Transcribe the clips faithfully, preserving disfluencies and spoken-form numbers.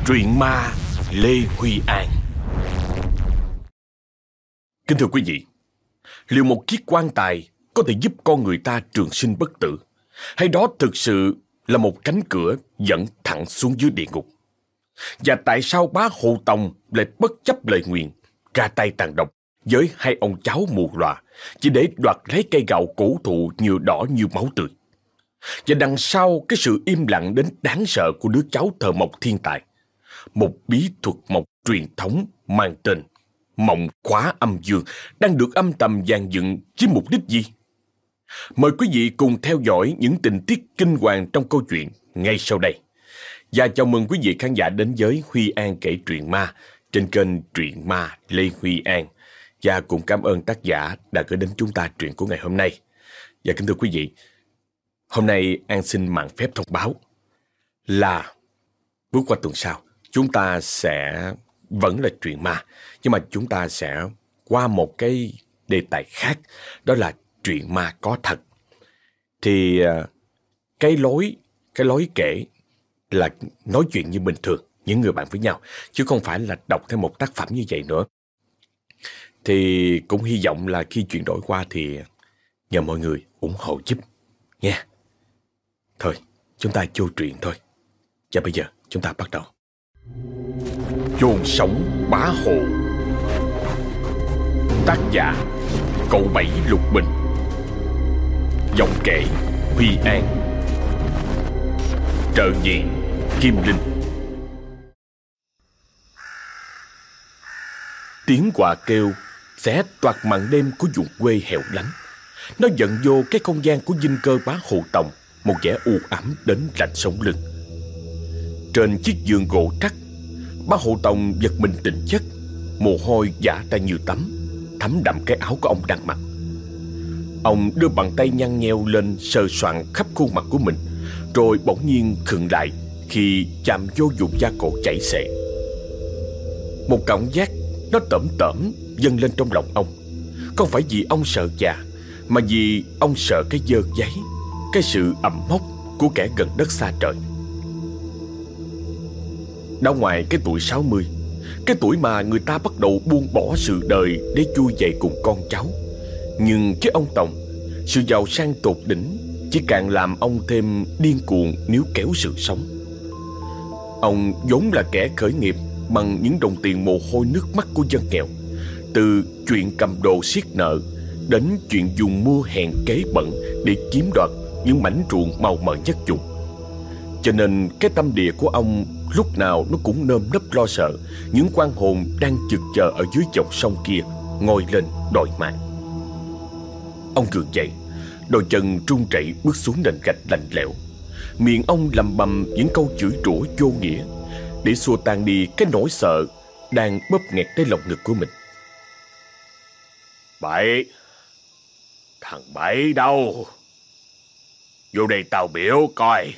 Truyện ma Lê Huy An. Kính thưa quý vị, liệu một chiếc quan tài có thể giúp con người ta trường sinh bất tử, hay đó thực sự là một cánh cửa dẫn thẳng xuống dưới địa ngục? Và tại sao bá Hộ Tòng lại bất chấp lời nguyền, ra tay tàn độc với hai ông cháu mù lòa chỉ để đoạt lấy cây gạo cổ thụ nhiều đỏ như máu tươi? Và đằng sau cái sự im lặng đến đáng sợ của đứa cháu thợ mộc thiên tài, một bí thuật mộc truyền thống mang tên Mộng Khóa Âm Dương đang được âm thầm dàn dựng với mục đích gì? Mời quý vị cùng theo dõi những tình tiết kinh hoàng trong câu chuyện ngay sau đây. Và chào mừng quý vị khán giả đến với Huy An kể truyện ma trên kênh Truyện Ma Lê Huy An. Và cũng cảm ơn tác giả đã gửi đến chúng ta truyện của ngày hôm nay. Và kính thưa quý vị, hôm nay An xin mạn phép thông báo là bước qua tuần sau chúng ta sẽ vẫn là truyện ma, nhưng mà chúng ta sẽ qua một cái đề tài khác, đó là truyện ma có thật. Thì cái lối cái lối kể là nói chuyện như bình thường, những người bạn với nhau, chứ không phải là đọc thêm một tác phẩm như vậy nữa. Thì cũng hy vọng là khi chuyển đổi qua thì nhờ mọi người ủng hộ giúp nha. Thôi, chúng ta vô truyện thôi. Và bây giờ chúng ta bắt đầu. Chôn sống bá hộ. Tác giả Cậu Bảy Lục Bình. Giọng kể Huy An. Trợ diện Kim Linh. Tiếng quạ kêu xé toạc màn đêm của vùng quê hẻo lánh. Nó dẫn vô cái không gian của dinh cơ bá Hộ Tòng một vẻ u ám đến lạnh sống lưng. Trên chiếc giường gỗ trắc, bá Hộ Tòng giật mình tỉnh giấc, mồ hôi vã ra như tắm, thấm đậm cái áo của ông đang mặc. Ông đưa bàn tay nhăn nheo lên sờ soạng khắp khuôn mặt của mình, rồi bỗng nhiên khựng lại khi chạm vô vùng da cổ chảy xệ. Một cảm giác nó tởm tởm dâng lên trong lòng ông. Không phải vì ông sợ già, mà vì ông sợ cái dơ giấy, cái sự ẩm mốc của kẻ gần đất xa trời. Đã ngoài cái tuổi sáu mươi, cái tuổi mà người ta bắt đầu buông bỏ sự đời để chui dậy cùng con cháu, nhưng với ông Tòng, sự giàu sang tột đỉnh chỉ càng làm ông thêm điên cuồng níu kéo sự sống. Ông vốn là kẻ khởi nghiệp bằng những đồng tiền mồ hôi nước mắt của dân nghèo, từ chuyện cầm đồ siết nợ đến chuyện dùng mưu hèn kế bẩn để chiếm đoạt những mảnh ruộng màu mỡ nhất vùng. Cho nên cái tâm địa của ông lúc nào nó cũng nơm nớp lo sợ những oan hồn đang chực chờ ở dưới dòng sông kia ngồi lên đòi mạng. Ông gượng dậy, đôi chân run rẩy bước xuống nền gạch lạnh lẽo. Miệng ông lầm bầm những câu chửi rủa vô nghĩa để xua tan đi cái nỗi sợ đang bóp nghẹt cái lòng ngực của mình. Bảy, thằng Bảy đâu? Vô đây tao biểu coi.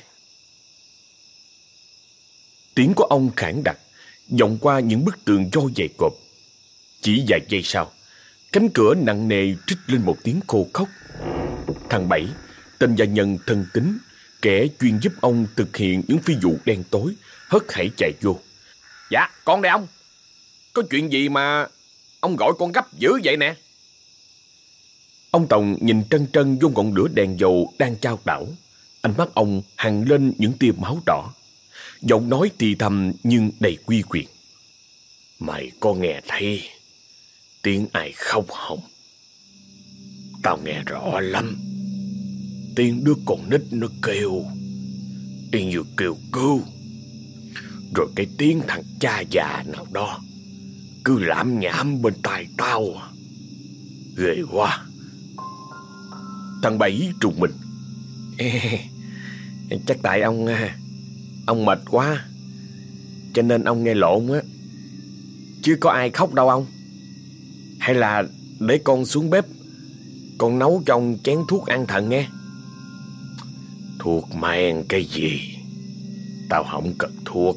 Tiếng của ông khản đặc vọng qua những bức tường do dày cộp. Chỉ vài giây sau, cánh cửa nặng nề trích lên một tiếng khô khóc. Thằng Bảy, tên gia nhân thân tín, kẻ chuyên giúp ông thực hiện những phi vụ đen tối, hớt hải chạy vô. Dạ, con đây ông. Có chuyện gì mà ông gọi con gấp dữ vậy nè? Ông Tòng nhìn trân trân vô ngọn lửa đèn dầu đang chao đảo. Ánh mắt ông hằn lên những tia máu đỏ. Giọng nói thì thầm nhưng đầy uy quyền. Mày có nghe thấy tiếng ai khóc không? Tao nghe rõ lắm. Tiếng đứa con nít nó kêu, y như kêu cứu. Rồi cái tiếng thằng cha già nào đó cứ lảm nhảm bên tai tao. Ghê quá. Thằng Bảy trùng mình. Ê, chắc tại ông Ông mệt quá cho nên ông nghe lộn á. Chứ có ai khóc đâu ông. Hay là để con xuống bếp, con nấu cho ông chén thuốc an thần nghe. Thuốc men cái gì? Tao không cần thuốc.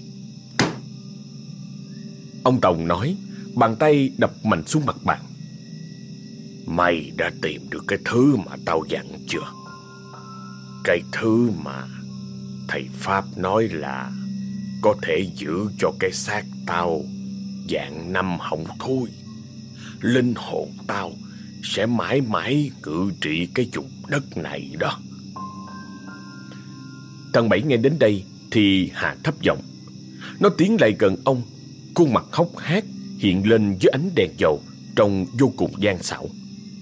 Ông Tòng nói, bàn tay đập mạnh xuống mặt bàn. Mày đã tìm được cái thứ mà tao dặn chưa? Cái thứ mà thầy Pháp nói là có thể giữ cho cái xác tao vạn năm hỏng thôi. Linh hồn tao sẽ mãi mãi cự trị cái vùng đất này đó. Thằng Bảy nghe đến đây thì hạ thấp giọng. Nó tiến lại gần ông, khuôn mặt hốc hác hiện lên dưới ánh đèn dầu, trông vô cùng gian xảo.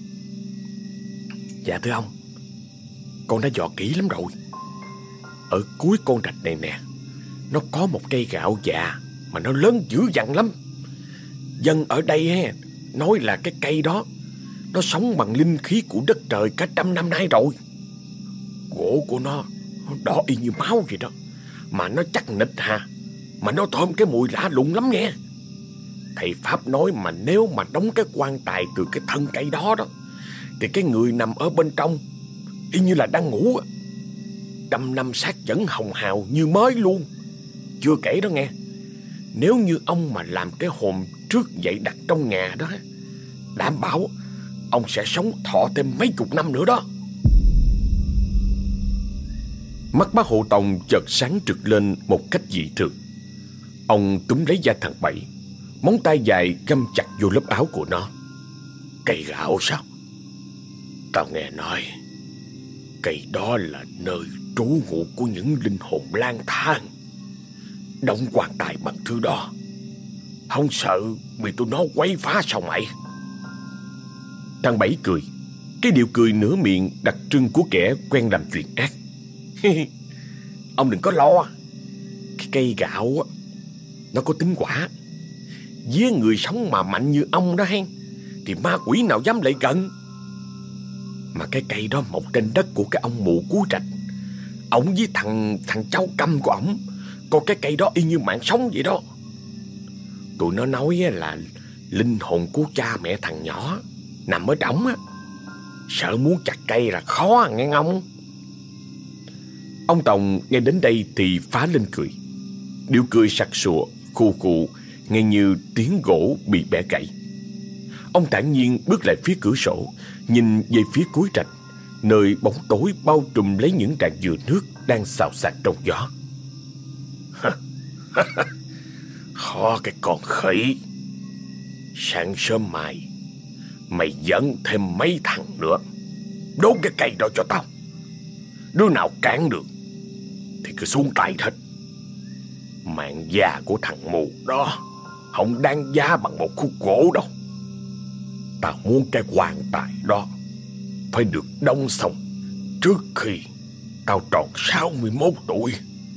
Dạ thưa ông, con đã dò kỹ lắm rồi. Ở cuối con rạch này nè, nó có một cây gạo già mà nó lớn dữ dằn lắm. Dân ở đây he, nói là cái cây đó nó sống bằng linh khí của đất trời cả trăm năm nay rồi. Gỗ của nó đỏ y như máu vậy đó, mà nó chắc nịch hà, mà nó thơm cái mùi lạ lùng lắm nghe. Thầy Pháp nói mà nếu mà đóng cái quan tài từ cái thân cây đó đó, thì cái người nằm ở bên trong y như là đang ngủ. Trăm năm xác vẫn hồng hào như mới luôn. Chưa kể đó nghe, nếu như ông mà làm cái hòm trước dậy đặt trong nhà đó, đảm bảo ông sẽ sống thọ thêm mấy chục năm nữa đó. Mắt bác Hộ Tòng chợt sáng trực lên một cách dị thường. Ông túm lấy da thằng Bảy, móng tay dài găm chặt vô lớp áo của nó. Cây gạo sao? Tao nghe nói cây đó là nơi trú ngụ của những linh hồn lang thang. Đóng quan tài bằng thứ đó, không sợ bị tụi nó quấy phá sao mày? Thằng Bảy cười, cái điệu cười nửa miệng đặc trưng của kẻ quen làm chuyện ác. Ông đừng có lo, cái cây gạo á, nó có tính quả. Với người sống mà mạnh như ông đó hen, thì ma quỷ nào dám lại gần. Mà cái cây đó mọc trên đất của cái ông mụ Cú Trạch. Ông với thằng thằng cháu câm của ổng có cái cây đó y như mạng sống vậy đó. Tụi nó nói là linh hồn của cha mẹ thằng nhỏ nằm ở trỏng á. Sợ muốn chặt cây là khó nghe ông. Ông Tòng nghe đến đây thì phá lên cười. Điệu cười sặc sụa, khù khụ, nghe như tiếng gỗ bị bẻ gãy. Ông thản nhiên bước lại phía cửa sổ, nhìn về phía cuối rạch, nơi bóng tối bao trùm lấy những rạn dừa nước đang xào xạc trong gió. Khó cái con khỉ. Sáng sớm mai mày dẫn thêm mấy thằng nữa đốt cái cây đó cho tao. Đứa nào cản được thì cứ xuống tay hết. Mạng già của thằng mù đó không đáng giá bằng một khúc gỗ đâu. Tao muốn cái quan tài đó phải được đóng xong trước khi tao tròn sáu mươi mốt tuổi.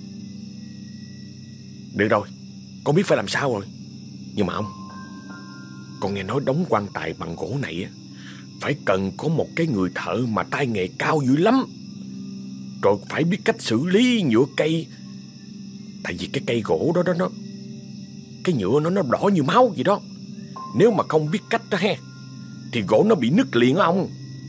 Được rồi, con biết phải làm sao rồi. Nhưng mà ông, con nghe nói đóng quan tài bằng gỗ này á, phải cần có một cái người thợ mà tay nghề cao dữ lắm. Rồi phải biết cách xử lý nhựa cây. Tại vì cái cây gỗ đó đó nó cái nhựa nó nó đỏ như máu vậy đó. Nếu mà không biết cách đó he, thì gỗ nó bị nứt liền á ông.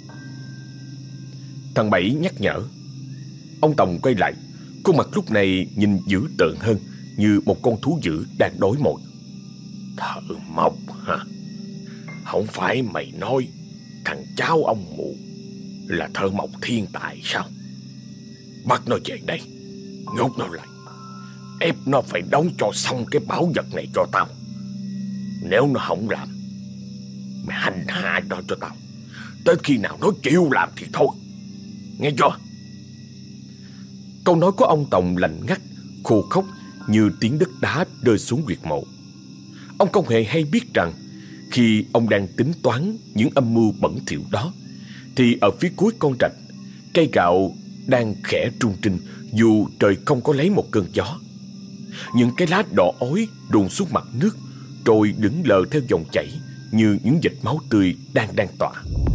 Thằng Bảy nhắc nhở. Ông Tòng quay lại, khuôn mặt lúc này nhìn dữ tợn hơn, như một con thú dữ đang đói mồi. Thợ mộc hả? Không phải mày nói thằng cháu ông mụ là thợ mộc thiên tài sao? Bắt nó về đây, nhốt nó lại, ép nó phải đóng cho xong cái bảo vật này cho tao. Nếu nó không làm, mày hành hạ nó cho tao, tới khi nào nó chịu làm thì thôi. Nghe chưa? Câu nói của ông Tòng lạnh ngắt, khô khốc như tiếng đất đá rơi xuống huyệt mộ. Ông không hề hay biết rằng khi ông đang tính toán những âm mưu bẩn thỉu đó, thì ở phía cuối con rạch, cây gạo đang khẽ rung rinh dù trời không có lấy một cơn gió. Những cái lá đỏ ối đùn xuống mặt nước, rồi đứng lờ theo dòng chảy như những vệt máu tươi đang đang tỏa.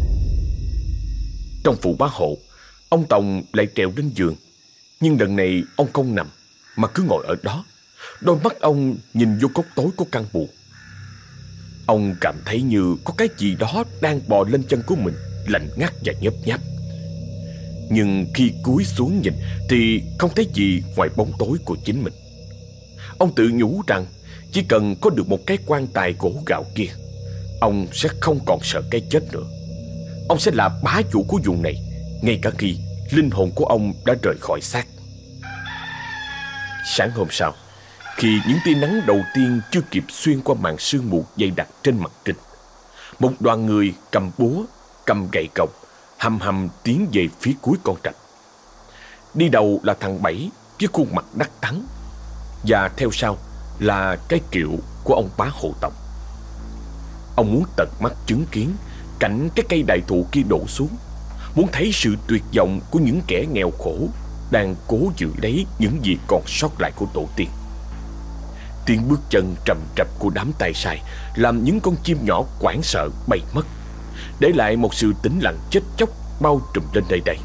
Trong phủ bá hộ, ông Tòng lại trèo lên giường. Nhưng lần này ông không nằm, mà cứ ngồi ở đó. Đôi mắt ông nhìn vô góc tối của căn buồng. Ông cảm thấy như có cái gì đó đang bò lên chân của mình, lạnh ngắt và nhấp nháp. Nhưng khi cúi xuống nhìn thì không thấy gì ngoài bóng tối của chính mình. Ông tự nhủ rằng chỉ cần có được một cái quan tài gỗ gạo kia, ông sẽ không còn sợ cái chết nữa. Ông sẽ là bá chủ của vùng này, ngay cả khi linh hồn của ông đã rời khỏi xác. Sáng hôm sau, Khi những tia nắng đầu tiên chưa kịp xuyên qua màn sương mù dày đặc trên mặt kinh, một đoàn người cầm búa, cầm gậy cọc, hầm hầm tiến về phía cuối con rạch. Đi đầu là thằng Bảy với khuôn mặt đắc thắng, và theo sau là cái kiệu của ông bá Hộ Tòng. Ông muốn tận mắt chứng kiến cảnh cái cây đại thụ kia đổ xuống, muốn thấy sự tuyệt vọng của những kẻ nghèo khổ đang cố giữ lấy những gì còn sót lại của tổ tiên. Tiếng bước chân trầm trập của đám tay sai làm những con chim nhỏ hoảng sợ bay mất, để lại một sự tĩnh lặng chết chóc bao trùm lên nơi đây.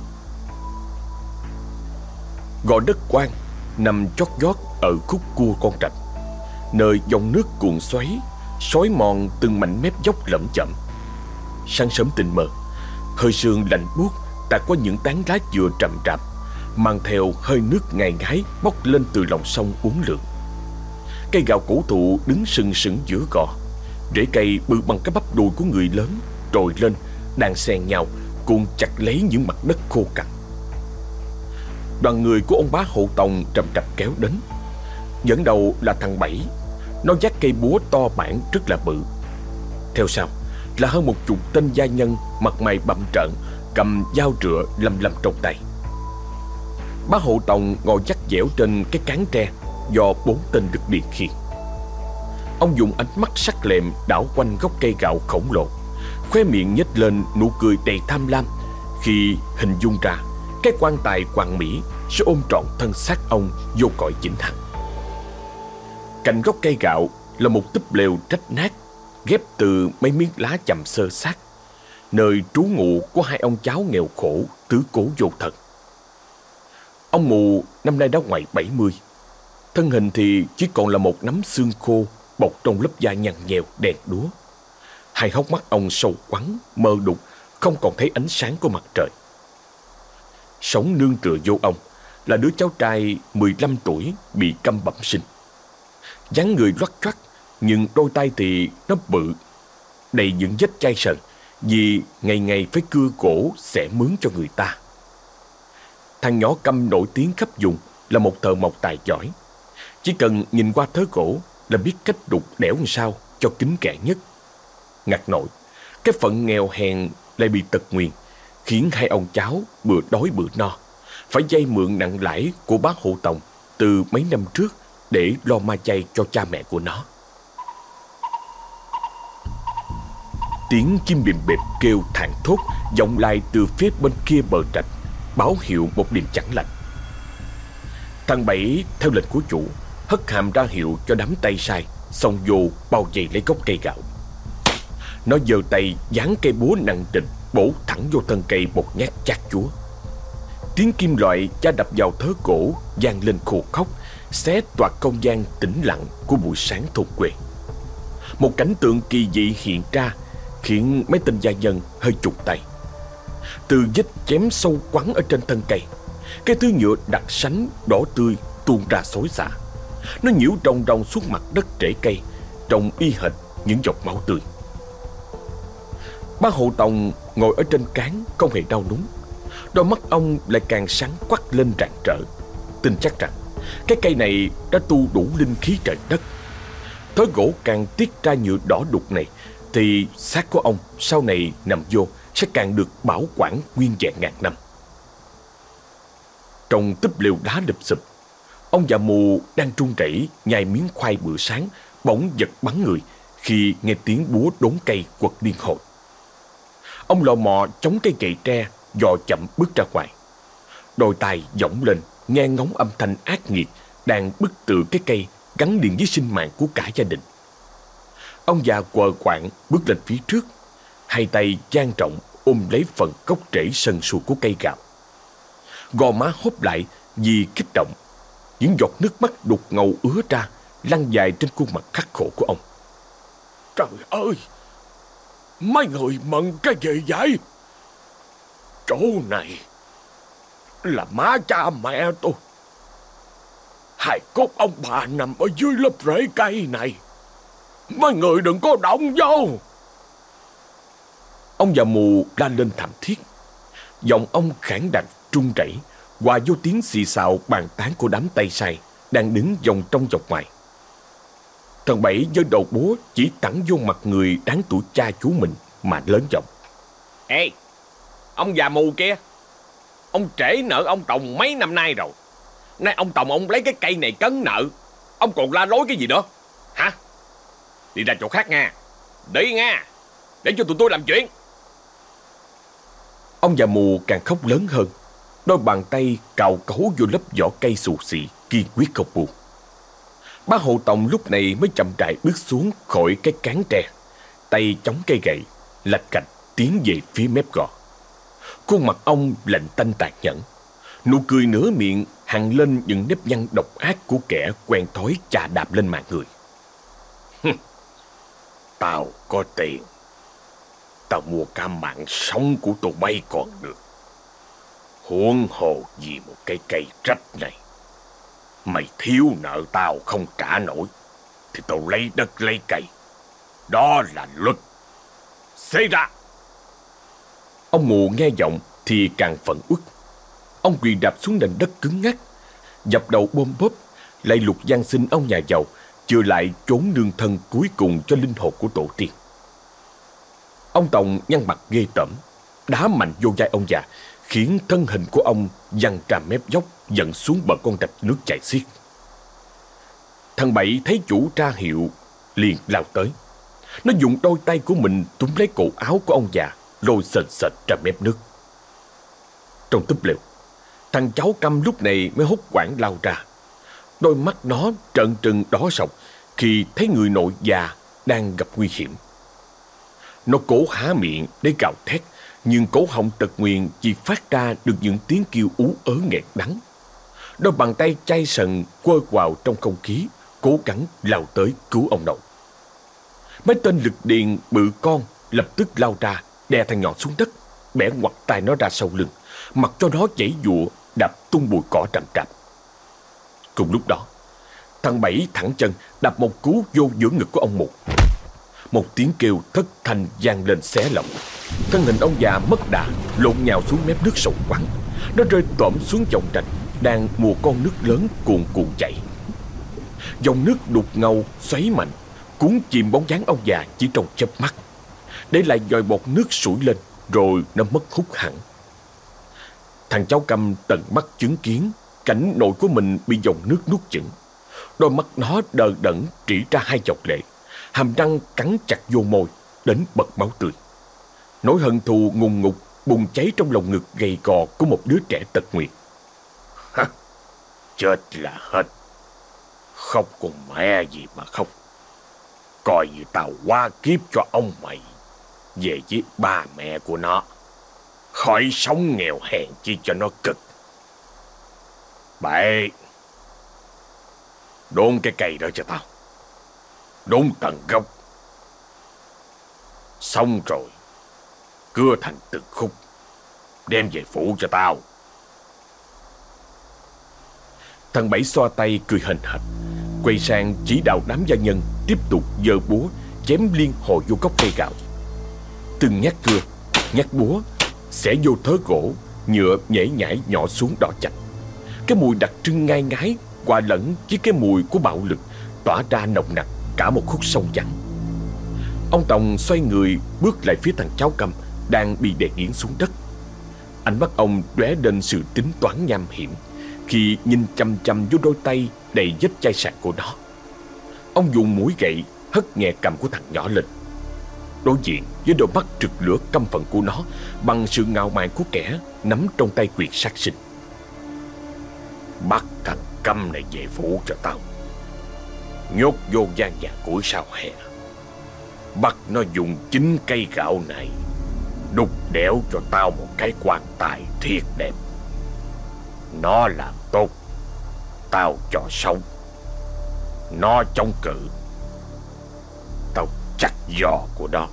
Gò đất quan nằm chót vót ở khúc cua con rạch, nơi dòng nước cuồn xoáy xói mòn từng mảnh mép dốc lởm chởm. Sáng sớm tình mơ, hơi sương lạnh buốt tạt qua những tán lá dừa rậm rạp, mang theo hơi nước ngai ngái bốc lên từ lòng sông uốn lượn. Cây gạo cổ thụ đứng sừng sững giữa gò, rễ cây bự bằng cái bắp đùi của người lớn trồi lên, đan xen nhau cuốn chặt lấy những mặt đất khô cằn. Đoàn người của ông bá Hộ Tòng rầm rập kéo đến. Dẫn đầu là thằng Bảy, nó vác cây búa to bản rất là bự. Theo sau là hơn một chục tên gia nhân mặt mày bặm trợn, cầm dao rựa lầm lầm trong tay. Bá Hộ Tòng ngồi dắt dẻo trên cái cán tre do bốn tên được điền khiêng. Ông dùng ánh mắt sắc lẹm đảo quanh gốc cây gạo khổng lồ, khóe miệng nhếch lên nụ cười đầy tham lam khi hình dung ra cái quan tài hoàng mỹ sẽ ôm trọn thân xác ông vô cõi vĩnh hằng. Cạnh gốc cây gạo là một túp lều rách nát ghép từ mấy miếng lá chầm xơ xác, nơi trú ngụ của hai ông cháu nghèo khổ tứ cố vô thần. Ông mù năm nay đã ngoài bảy mươi, thân hình thì chỉ còn là một nắm xương khô bọc trong lớp da nhăn nhèo đen đúa. Hai hốc mắt ông sâu quắn, mờ đục, không còn thấy ánh sáng của mặt trời. Sống nương tựa vô ông là đứa cháu trai mười lăm tuổi bị câm bẩm sinh. Dáng người loắt choắt, nhưng đôi tay thì nó bự, đầy những vết chai sần vì ngày ngày phải cưa gỗ xẻ mướn cho người ta. Thằng nhỏ Câm nổi tiếng khắp vùng là một thợ mộc tài giỏi. Chỉ cần nhìn qua thớ gỗ là biết cách đục đẽo làm sao cho kín kẽ nhất. Ngặt nổi, cái phận nghèo hèn lại bị tật nguyền, khiến hai ông cháu bữa đói bữa no, phải vay mượn nặng lãi của bá Hộ Tòng từ mấy năm trước để lo ma chay cho cha mẹ của nó. Tiếng chim bìm bẹp kêu thảng thốt vọng lại từ phía bên kia bờ rạch, báo hiệu một điểm chẳng lành. Thằng Bảy theo lệnh của chủ hất hàm ra hiệu cho đám tay sai xông vô bao vây lấy gốc cây gạo. Nó giơ tay giáng cây búa nặng trịch bổ thẳng vô thân cây một nhát chát chúa. Tiếng kim loại chà đập vào thớ gỗ vang lên khô khóc, xé toạc không gian tĩnh lặng của buổi sáng thôn quê. Một cảnh tượng kỳ dị hiện ra khiến mấy tên gia nhân hơi chụt tay. Từ vết chém sâu quắn ở trên thân cây, cái thứ nhựa đặc sánh đỏ tươi tuôn ra xối xả. Nó nhiễu ròng ròng xuống mặt đất rễ cây, trông y hệt những giọt máu tươi. Bá Hộ Tòng ngồi ở trên cán không hề đau núng, đôi mắt ông lại càng sáng quắc lên rạng rỡ, tin chắc rằng cái cây này đã tu đủ linh khí trời đất. Thớ gỗ càng tiết ra nhựa đỏ đục này thì xác của ông sau này nằm vô sẽ càng được bảo quản nguyên vẹn ngàn năm. Trong túp lều đá đập sụp, ông già mù đang run rẩy nhai miếng khoai bữa sáng bỗng giật bắn người khi nghe tiếng búa đốn cây quật liên hồi. Ông lò mò chống cây gậy tre, dò chậm bước ra ngoài. Đôi tai giọng lên nghe ngóng âm thanh ác nghiệt đang bức từ cái cây gắn liền với sinh mạng của cả gia đình. Ông già quờ quạng bước lên phía trước, hai tay dang rộng ôm lấy phần gốc rễ sần sùi của cây gạo. Gò má hốp lại vì kích động, những giọt nước mắt đục ngầu ứa ra lăn dài trên khuôn mặt khắc khổ của ông. Trời ơi, mấy người mừng cái gì vậy? Chỗ này là má cha mẹ tôi. Hài cốt ông bà nằm ở dưới lớp rễ cây này. Mấy người đừng có động vô. Ông già mù la lên thảm thiết. Giọng ông khản đặc trung rẩy hòa vô tiếng xì xào bàn tán của đám tay sai đang đứng vòng trong vòng ngoài. Thằng Bảy giơ đầu búa chỉ thẳng vô mặt người đáng tuổi cha chú mình mà lớn giọng: Ê, ông già mù kia, ông trễ nợ ông Tòng mấy năm nay rồi. Nay ông Tòng ông lấy cái cây này cấn nợ, ông còn la lối cái gì nữa hả? Đi ra chỗ khác nha, đi nha, để cho tụi tôi làm chuyện. Ông già mù càng khóc lớn hơn, đôi bàn tay cào cấu vô lớp vỏ cây xù xì, kiên quyết không buông. Bác Hộ Tòng lúc này mới chậm rãi bước xuống khỏi cái cán tre, tay chống cây gậy, lạch cạch tiến về phía mép gò. Khuôn mặt ông lạnh tanh tàn nhẫn, nụ cười nửa miệng hằn lên những nếp nhăn độc ác của kẻ quen thói chà đạp lên mạng người. Tao có tiền, tao mua cả mạng sống của tụi bay còn được, huống hồ gì một cái cây rách này. Mày thiếu nợ tao không trả nổi thì tao lấy đất lấy cây, đó là luật. Xê ra! Ông mù nghe giọng thì càng phẫn uất. Ông quỳ đạp xuống nền đất cứng ngắc, dập đầu bôm bốp lạy lục van xin ông nhà giàu chừa lại chốn nương thân cuối cùng cho linh hồn của tổ tiên. Ông Tòng nhăn mặt ghê tởm, đá mạnh vô vai ông già, khiến thân hình của ông văng ra mép dốc dẫn xuống bờ con rạch nước chảy xiết. Thằng Bảy thấy chủ ra hiệu liền lao tới. Nó dùng đôi tay của mình túm lấy cổ áo của ông già, rồi sền sệt ra mép nước. Trong túp lều, thằng cháu Câm lúc này mới hốt hoảng lao ra. Đôi mắt nó trợn trừng đỏ sọc khi thấy người nội già đang gặp nguy hiểm. Nó cố há miệng để gào thét, nhưng cổ họng tật nguyền chỉ phát ra được những tiếng kêu ú ớ nghẹt đắng. Đôi bàn tay chai sần quơ quào trong không khí, cố gắng lao tới cứu ông nội. Mấy tên lực điền bự con lập tức lao ra, đè thằng nhỏ xuống đất, bẻ ngoặt tay nó ra sau lưng, mặc cho nó giãy giụa đạp tung bụi cỏ rậm rạp. Cùng lúc đó, thằng Bảy thẳng chân đạp một cú vô giữa ngực của ông mù. Một tiếng kêu thất thanh vang lên xé lòng. Thân hình ông già mất đà lộn nhào xuống mép nước sâu quắn. Nó rơi tõm xuống dòng rạch đang mùa con nước lớn cuồn cuộn chảy. Dòng nước đục ngầu xoáy mạnh, cuốn chìm bóng dáng ông già chỉ trong chớp mắt, để lại vòi bọt nước sủi lên, rồi nó mất hút hẳn. Thằng cháu Câm tận mắt chứng kiến cảnh nội của mình bị dòng nước nuốt chửng. Đôi mắt nó đờ đẫn trĩ ra hai dòng lệ, hàm răng cắn chặt vô môi đến bật máu tươi. Nỗi hận thù ngùn ngụt bùng cháy trong lòng ngực gầy gò của một đứa trẻ tật nguyền. Hả? Chết là hết. Khóc con mẹ gì mà khóc. Coi như tao qua kiếp cho ông mày về với ba mẹ của nó, khỏi sống nghèo hèn chi cho nó cực. Bậy, đốn cái cây đó cho tao, đốn tận gốc. Xong rồi cưa thành từng khúc, đem về phủ cho tao. Thằng Bảy xoa tay cười hền hạch, quay sang chỉ đạo đám gia nhân tiếp tục giơ búa chém liên hồi vô gốc cây gạo. Từng nhát cưa, nhát búa xẻ vô thớ gỗ, nhựa nhễ nhãi nhỏ xuống đỏ chạch. Cái mùi đặc trưng ngai ngái hòa lẫn với cái mùi của bạo lực tỏa ra nồng nặc cả một khúc sông vắng. Ông Tòng xoay người bước lại phía thằng cháu Câm đang bị đè nghiến xuống đất. Ánh mắt ông lóe lên sự tính toán nham hiểm khi nhìn chăm chăm vô đôi tay đầy vết chai sạn của nó. Ông dùng mũi gậy hất nhẹ cằm của thằng nhỏ lên, đối diện với đôi mắt rực lửa căm phẫn của nó bằng sự ngạo mạn của kẻ nắm trong tay quyền sát sinh. Bắt thằng Câm này về phủ cho tao, nhốt vô gian nhà củi sau hè, bắt nó dùng chính cây gạo này đục đẽo cho tao một cái quan tài thiệt đẹp. Nó làm tốt, tao cho sống. Nó chống cự, tao chặt giò của nó.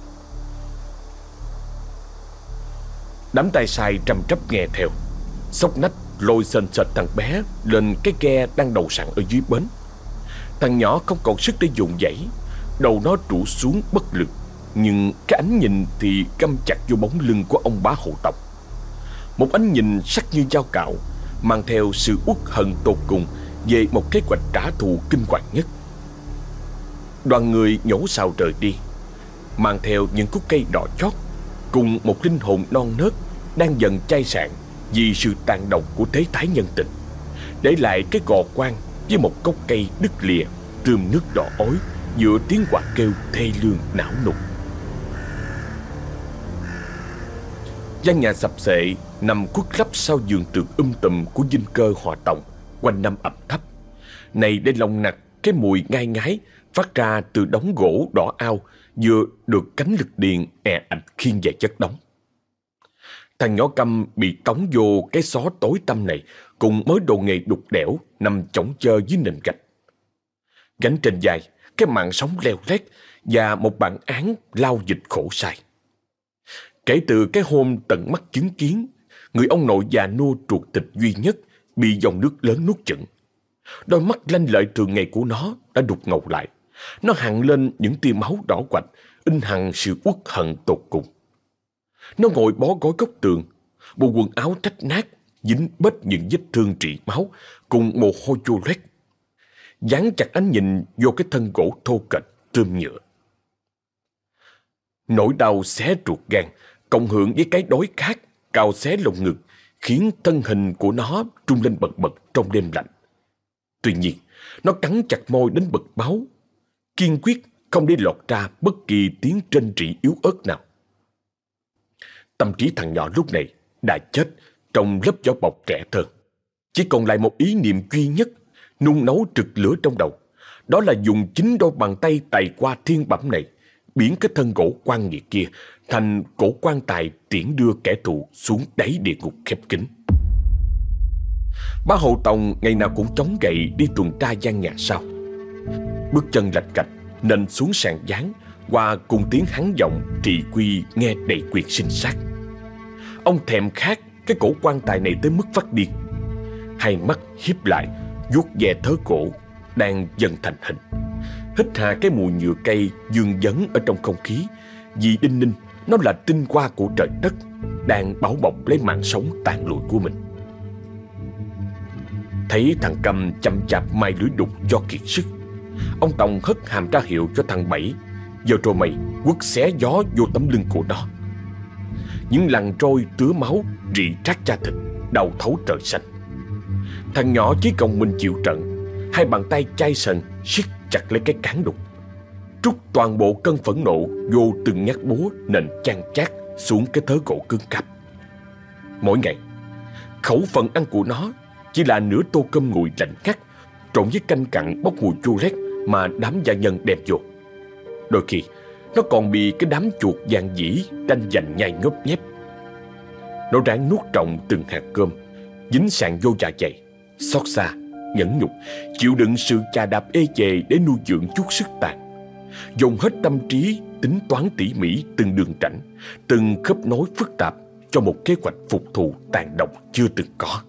Đám tay sai răm rắp nghe theo, xốc nách lôi sền sệt thằng bé lên cái ghe đang đậu sẵn ở dưới bến. Thằng nhỏ không còn sức để dùng dãy, đầu nó trụ xuống bất lực, nhưng cái ánh nhìn thì găm chặt vô bóng lưng của ông bá Hộ Tộc. Một ánh nhìn sắc như dao cạo, mang theo sự uất hận tột cùng về một kế hoạch trả thù kinh hoàng nhất. Đoàn người nhổ sào rời đi, mang theo những khúc cây đỏ chót cùng một linh hồn non nớt đang dần chai sạn vì sự tàn độc của thế thái nhân tình, để lại cái gò quan với một gốc cây đứt lìa, rơm nước đỏ ối giữa tiếng quạ kêu thê lương não nục. Gian nhà sập xệ nằm khuất lấp sau vườn tược um tùm của dinh cơ họ Tòng, quanh năm ẩm thấp. Này để lòng nặc cái mùi ngai ngái phát ra từ đống gỗ đỏ ao vừa được cánh lực điện è ạch khiêng về chất đống. Thằng nhỏ Câm bị tống vô cái xó tối tăm này cùng mới đồ nghề đục đẽo nằm chõng chơ dưới nền gạch. Gánh trên vai cái mạng sống leo lét và một bản án lao dịch khổ sai. Kể từ cái hôm tận mắt chứng kiến người ông nội già nua ruột thịt duy nhất bị dòng nước lớn nuốt chửng, đôi mắt lanh lợi thường ngày của nó đã đục ngầu lại. Nó hằn lên những tia máu đỏ quạch, in hằn sự uất hận tột cùng. Nó ngồi bó gối góc tường, bộ quần áo rách nát dính bết những vết thương rỉ máu cùng mồ hôi chua loét, dán chặt ánh nhìn vô cái thân gỗ thô kệch rơm nhựa. Nỗi đau xé ruột gan cộng hưởng với cái đói khát cào xé lồng ngực khiến thân hình của nó rung lên bật bật trong đêm lạnh. Tuy nhiên, nó cắn chặt môi đến bật máu, kiên quyết không để lọt ra bất kỳ tiếng rên rỉ yếu ớt nào. Tâm trí thằng nhỏ lúc này đã chết trong lớp vỏ bọc trẻ thơ. Chỉ còn lại một ý niệm duy nhất nung nấu trực lửa trong đầu, đó là dùng chính đôi bàn tay tài qua thiên bẩm này biến cái thân gỗ quan nghiệt kia thành cổ quan tài tiễn đưa kẻ thù xuống đáy địa ngục khép kín. Bá Hộ Tòng ngày nào cũng chống gậy đi tuần tra gian nhà sau. Bước chân lạch cạch nền xuống sàn gián qua cùng tiếng hắn giọng trị quy nghe đầy quyền sinh sát. Ông thèm khát cái cổ quan tài này tới mức phát điên. Hai mắt híp lại vuốt ve thớ cổ đang dần thành hình, hít hà cái mùi nhựa cây dương vấn ở trong không khí, vì đinh ninh nó là tinh hoa của trời đất đang bảo bọc lấy mạng sống tàn lụi của mình. Thấy thằng Câm chăm chạp mai lưới đục do kiệt sức, ông Tòng hất hàm ra hiệu cho thằng Bảy giờ rồi mày quất xé gió vô tấm lưng của nó. Những lằn trôi tứa máu rỉ rác da thịt đau thấu trời xanh. Thằng nhỏ chỉ còn mình chịu trận, hai bàn tay chai sần siết chặt lấy cái cán đục, trút toàn bộ cơn phẫn nộ vô từng nhát búa nện chan chát xuống cái thớ gỗ cứng cáp. Mỗi ngày, khẩu phần ăn của nó chỉ là nửa tô cơm nguội lạnh ngắt trộn với canh cặn bốc mùi chua lét mà đám gia nhân đem vô. Đôi khi nó còn bị cái đám chuột vàng dĩ tranh giành nhai ngốp nhép. Nó ráng nuốt trọn từng hạt cơm dính sàn vô dạ dày, xót xa, nhẫn nhục chịu đựng sự chà đạp ê chề để nuôi dưỡng chút sức tàn, dồn hết tâm trí tính toán tỉ mỉ từng đường rãnh, từng khớp nối phức tạp cho một kế hoạch phục thù tàn độc chưa từng có.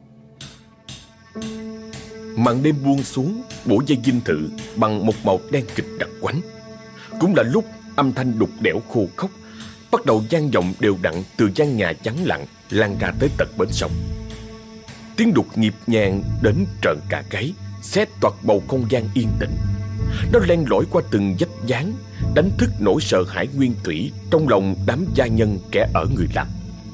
Màn đêm buông xuống, bộ dây dinh thự bằng một màu đen kịch đặc quánh. Cũng là lúc âm thanh đục đẽo khô khốc bắt đầu vang vọng đều đặn từ gian nhà vắng lặng lan ra tới tận bến sông. Tiếng đục nhịp nhàng đến trợn cả gáy, xé toạc bầu không gian yên tĩnh. Nó len lỏi qua từng vách dáng, đánh thức nỗi sợ hãi nguyên thủy trong lòng đám gia nhân kẻ ở người làm.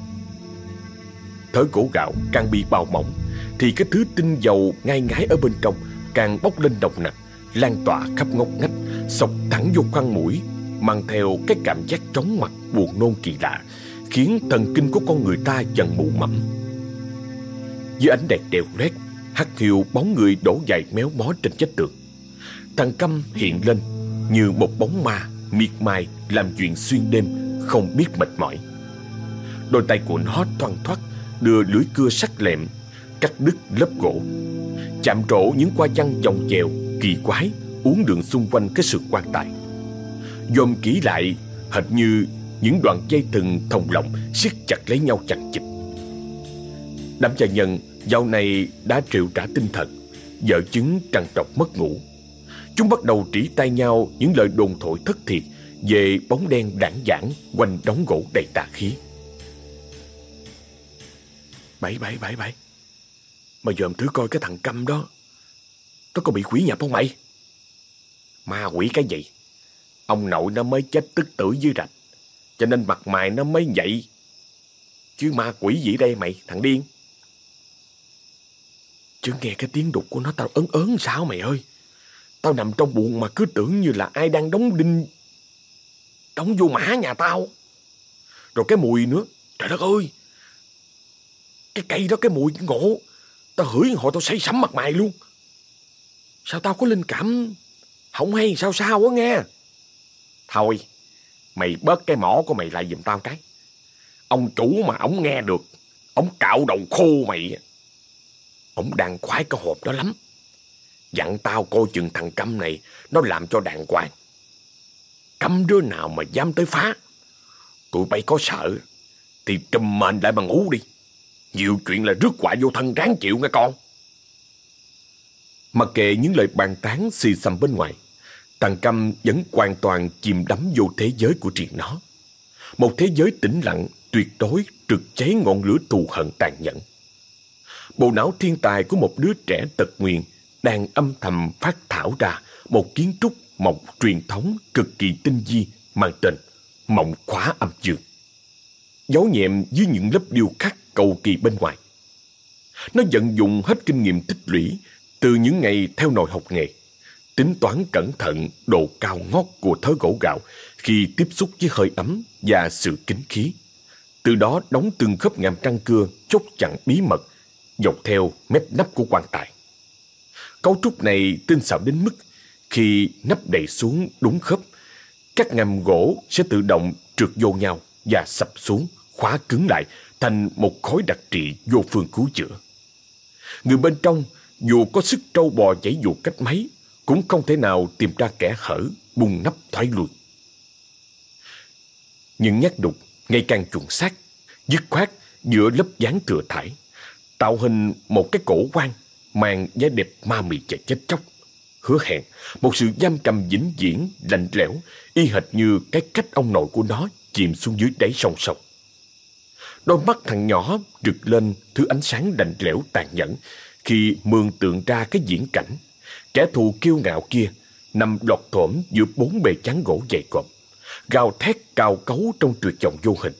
Thớ gỗ gạo càng bị bào mỏng thì cái thứ tinh dầu ngai ngái ở bên trong càng bốc lên nồng nặc, lan tỏa khắp ngóc ngách, xộc thẳng vô khoang mũi, mang theo cái cảm giác chóng mặt buồn nôn kỳ lạ, khiến thần kinh của con người ta dần mụ mẫm. Dưới ánh đèn đèo loét, hắt hiu bóng người đổ dài méo mó trên vách tường. Thằng Câm hiện lên như một bóng ma miệt mài làm chuyện xuyên đêm không biết mệt mỏi. Đôi tay của nó thoăn thoắt đưa lưỡi cưa sắc lẹm cắt đứt lớp gỗ, chạm trổ những qua văn vòng dèo kỳ quái uốn lượn xung quanh cái sườn quan tài. Dòm kỹ lại, hệt như những đoạn dây thừng thòng lọng siết chặt lấy nhau chằng chịt. Đám gia nhân dạo này đã triệu trả tinh thần, vợ chứng trằn trọc mất ngủ. Chúng bắt đầu trĩ tay nhau những lời đồn thổi thất thiệt về bóng đen đảng đảng quanh đống gỗ đầy tà khí. Bảy bảy bảy bảy, mà dòm thử coi cái thằng Câm đó, Nó có bị quỷ nhập không mày? Ma quỷ cái gì? Ông nội nó mới chết tức tử dưới rạch, cho nên mặt mày nó mới vậy. Chứ ma quỷ gì đây mày, thằng điên? Chứ nghe cái tiếng đục của nó tao ớn ớn sao mày ơi. Tao nằm trong buồng mà cứ tưởng như là ai đang đóng đinh, đóng vô mã nhà tao. Rồi cái mùi nữa, trời đất ơi, cái cây đó, cái mùi cái ngộ, tao hửi hồi tao say sẩm mặt mày luôn. Sao tao có linh cảm không hay sao sao á nghe. Thôi mày bớt cái mỏ của mày lại giùm tao cái. Ông chủ mà ổng nghe được, ổng cạo đầu khô mày. Ổng đang khoái cái hộp đó lắm. Dặn tao coi chừng thằng Câm này nó làm cho đàng hoàng. Câm đứa nào mà dám tới phá, tụi bay có sợ thì trùm mền lại mà ngủ đi. Nhiều chuyện là rước họa vô thân, ráng chịu nghe con. Mặc kệ những lời bàn tán xì xầm bên ngoài, thằng Câm vẫn hoàn toàn chìm đắm vô thế giới của riêng nó. Một thế giới tĩnh lặng, tuyệt đối rực cháy ngọn lửa thù hận tàn nhẫn. Bộ não thiên tài của một đứa trẻ tật nguyền đang âm thầm phát thảo ra một kiến trúc mộng truyền thống cực kỳ tinh vi mang tên Mộng Khóa Âm Dương, giấu nhẹm dưới những lớp điêu khắc cầu kỳ bên ngoài. Nó vận dụng hết kinh nghiệm tích lũy từ những ngày theo nòi học nghề, tính toán cẩn thận độ cao ngót của thớ gỗ gạo khi tiếp xúc với hơi ấm và sự kín khí. Từ đó đóng từng khớp ngàm răng cưa chốt chặn bí mật dọc theo mép nắp của quan tài. Cấu trúc này tinh xảo đến mức khi nắp đậy xuống đúng khớp, các ngàm gỗ sẽ tự động trượt vô nhau và sập xuống, khóa cứng lại thành một khối đặc trị vô phương cứu chữa. Người bên trong dù có sức trâu bò giãy giụa cách mấy cũng không thể nào tìm ra kẽ hở bung nắp thoái lui. Những nhát đục ngày càng chuẩn xác, dứt khoát giữa lớp dáng thừa thải, tạo hình một cái cổ quan mang vẻ đẹp ma mị và chết chóc, hứa hẹn một sự giam cầm vĩnh viễn lạnh lẽo, y hệt như cái cách ông nội của nó chìm xuống dưới đáy sông sông. Đôi mắt thằng nhỏ rực lên thứ ánh sáng lạnh lẽo tàn nhẫn khi mường tượng ra cái viễn cảnh kẻ thù kiêu ngạo kia nằm lọt thỏm giữa bốn bề chắn gỗ dày cộm, gào thét cào cấu trong tuyệt vọng vô hình.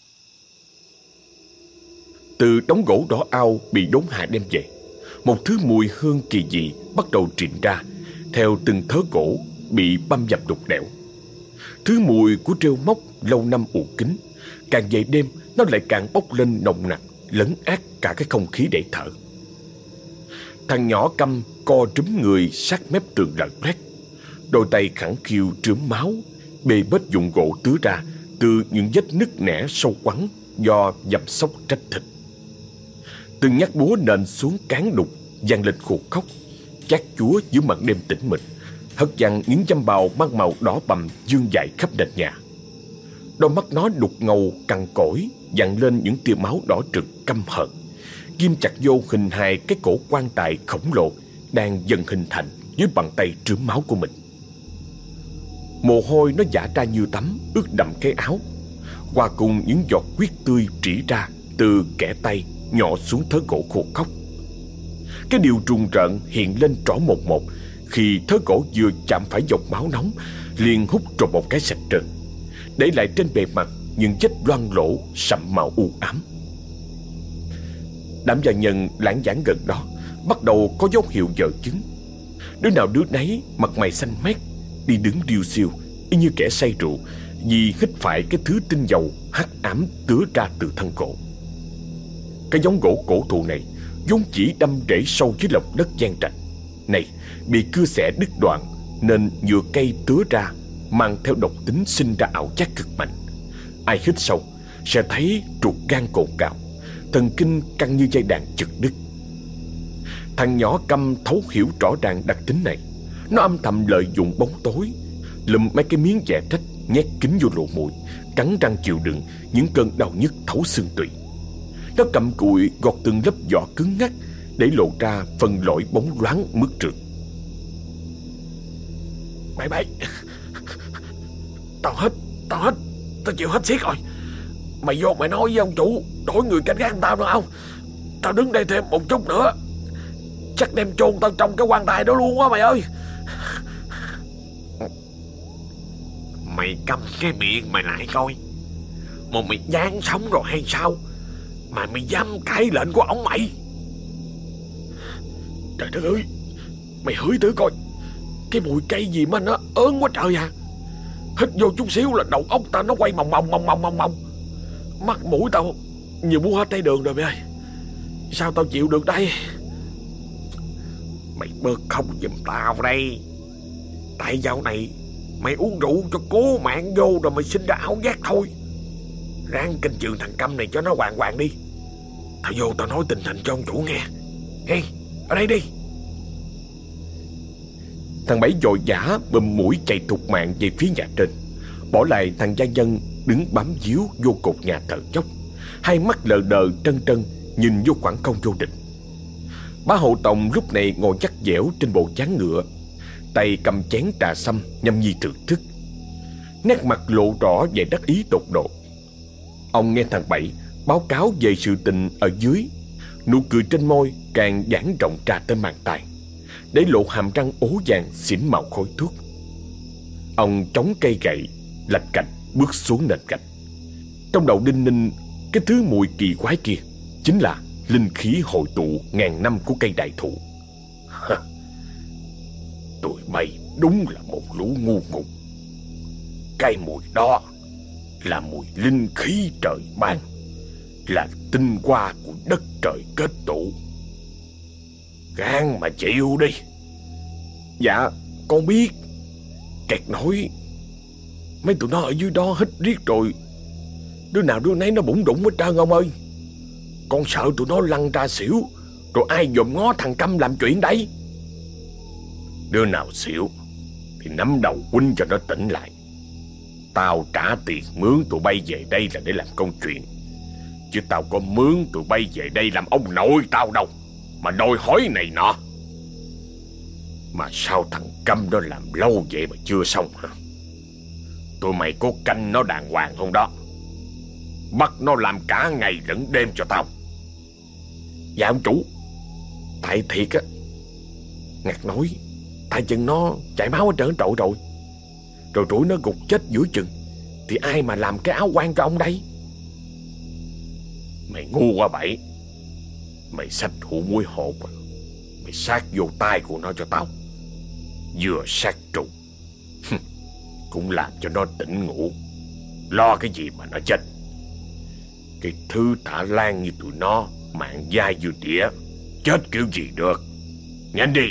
Từ đống gỗ đỏ ao bị đốn hạ đem về, một thứ mùi hương kỳ dị bắt đầu truyền ra theo từng thớ gỗ bị băm dập đục đẽo. Thứ mùi của rêu mốc lâu năm ù kín, càng về đêm nó lại càng bốc lên nồng nặc, lấn át cả cái không khí để thở. Thằng nhỏ Câm co trúm người sát mép tường lợn lét, đôi tay khẳng khiu trướm máu, bê bết dụng gỗ tứa ra từ những vết nứt nẻ sâu quắn do dầm sóc trách thịt. Từng nhát búa nện xuống cán đục vang lên khô khóc, chát chúa giữa màn đêm tĩnh mịch, hất văng những dăm bào mang màu đỏ bầm dương dại khắp nền nhà. Đôi mắt nó đục ngầu cằn cỗi, dặn lên những tia máu đỏ rực căm hận, ghim chặt vô hình hài cái cổ quan tài khổng lồ đang dần hình thành dưới bàn tay trướm máu của mình. Mồ hôi nó vã ra như tắm, ướt đậm cái áo, hòa cùng những giọt huyết tươi rỉ ra từ kẽ tay nhỏ xuống thớ gỗ khô khóc. Cái điều trùng rợn hiện lên rõ một một khi thớ gỗ vừa chạm phải dòng máu nóng liền hút trộm một cái sạch trơn, để lại trên bề mặt những vết loang lổ sậm màu u ám. Đám gia nhân lãng vãng gần đó bắt đầu có dấu hiệu vợ chứng. Đứa nào đứa nấy mặt mày xanh mét, đi đứng điêu xiêu y như kẻ say rượu vì hít phải cái thứ tinh dầu hắc ám tứa ra từ thân cổ. Cái giống gỗ cổ thụ này vốn chỉ đâm rễ sâu dưới lòng đất gian trạch, này bị cưa xẻ đứt đoạn nên nhựa cây tứa ra mang theo độc tính sinh ra ảo giác cực mạnh. Ai hít sâu sẽ thấy ruột gan cồn cào, thần kinh căng như dây đàn chực đứt. Thằng nhỏ Câm thấu hiểu rõ ràng đặc tính này. Nó âm thầm lợi dụng bóng tối, lụm mấy cái miếng vẽ trách nhét kín vô lỗ mũi, cắn răng chịu đựng những cơn đau nhức thấu xương tủy. Nó cầm cụi gọt từng lớp vỏ cứng ngắc để lộ ra phần lõi bóng loáng mướt trượt. Mày mày Tao hết Tao hết Tao chịu hết xiết rồi. Mày vô mày nói với ông chủ đổi người canh gác tao nữa không? Tao đứng đây thêm một chút nữa chắc đem chôn tao trong cái quan tài đó luôn á mày ơi. Mày câm cái miệng mày lại coi. Một mày dáng sống rồi hay sao mà mày dám cãi lệnh của ổng mày? Trời đất ơi, mày hửi thử coi, cái mùi cây gì mà nó ớn quá trời à. Hít vô chút xíu là đầu óc tao nó quay mòng mòng mòng mòng mòng mòng. Mắt mũi tao như muốn hết tay đường rồi mày ơi. Sao tao chịu được đây? Mày bớt không giùm tao đây. Tại dạo này mày uống rượu cho cố mạng vô rồi mày sinh ra ảo giác thôi. Ráng canh chừng thằng Câm này cho nó hoàng hoàng đi. Tao vô tao nói tình hình cho ông chủ nghe. Nghe, ở đây đi. Thằng Bảy vội vã bùm mũi chạy thục mạng về phía nhà trên, bỏ lại thằng gia nhân đứng bám víu vô cột nhà thờ dốc, hai mắt lờ đờ trân trân nhìn vô khoảng không vô định. Bá Hộ Tòng lúc này ngồi chắc dẻo trên bộ ván ngựa, tay cầm chén trà sâm nhâm nhi thưởng thức, nét mặt lộ rõ vẻ đắc ý tột độ. Ông nghe thằng Bảy báo cáo về sự tình ở dưới, nụ cười trên môi càng giãn rộng ra tới màn tai, để lộ hàm răng ố vàng xỉn màu khói thuốc. Ông chống cây gậy lạch cạch bước xuống nền gạch. Trong đầu đinh ninh cái thứ mùi kỳ quái kia chính là linh khí hội tụ ngàn năm của cây đại thụ. Tụi bay đúng là một lũ ngu ngục. Cái mùi đó là mùi linh khí trời ban, là tinh hoa của đất trời kết tụ. Gan mà chịu đi. Dạ con biết. Kẹt nói mấy tụi nó ở dưới đó hít riết rồi, đứa nào đứa nấy nó bủng đủng hết trơn ông ơi. Con sợ tụi nó lăn ra xỉu, rồi ai dòm ngó thằng Câm làm chuyện đấy. Đứa nào xỉu thì nắm đầu quýnh cho nó tỉnh lại. Tao trả tiền mướn tụi bay về đây là để làm công chuyện, chứ tao có mướn tụi bay về đây làm ông nội tao đâu mà đòi hỏi này nọ. Mà sao thằng Câm nó làm lâu vậy mà chưa xong hả? Tụi mày có canh nó đàng hoàng không đó? Bắt nó làm cả ngày lẫn đêm cho tao. Dạ ông chủ. Tại thiệt á, Ngặt nói tay chân nó chảy máu hết trơn trội rồi. Rồi rủi nó gục chết giữa chừng thì ai mà làm cái áo quan cho ông đây? Mày ngu quá Bảy. Mày xách hũ muối hột, mày sát vô tay của nó cho tao. Vừa sát trùng cũng làm cho nó tỉnh ngủ. Lo cái gì mà nó chết. Cái thứ thả lan như tụi nó, mạng dai như đĩa, chết kiểu gì được. Nhanh đi.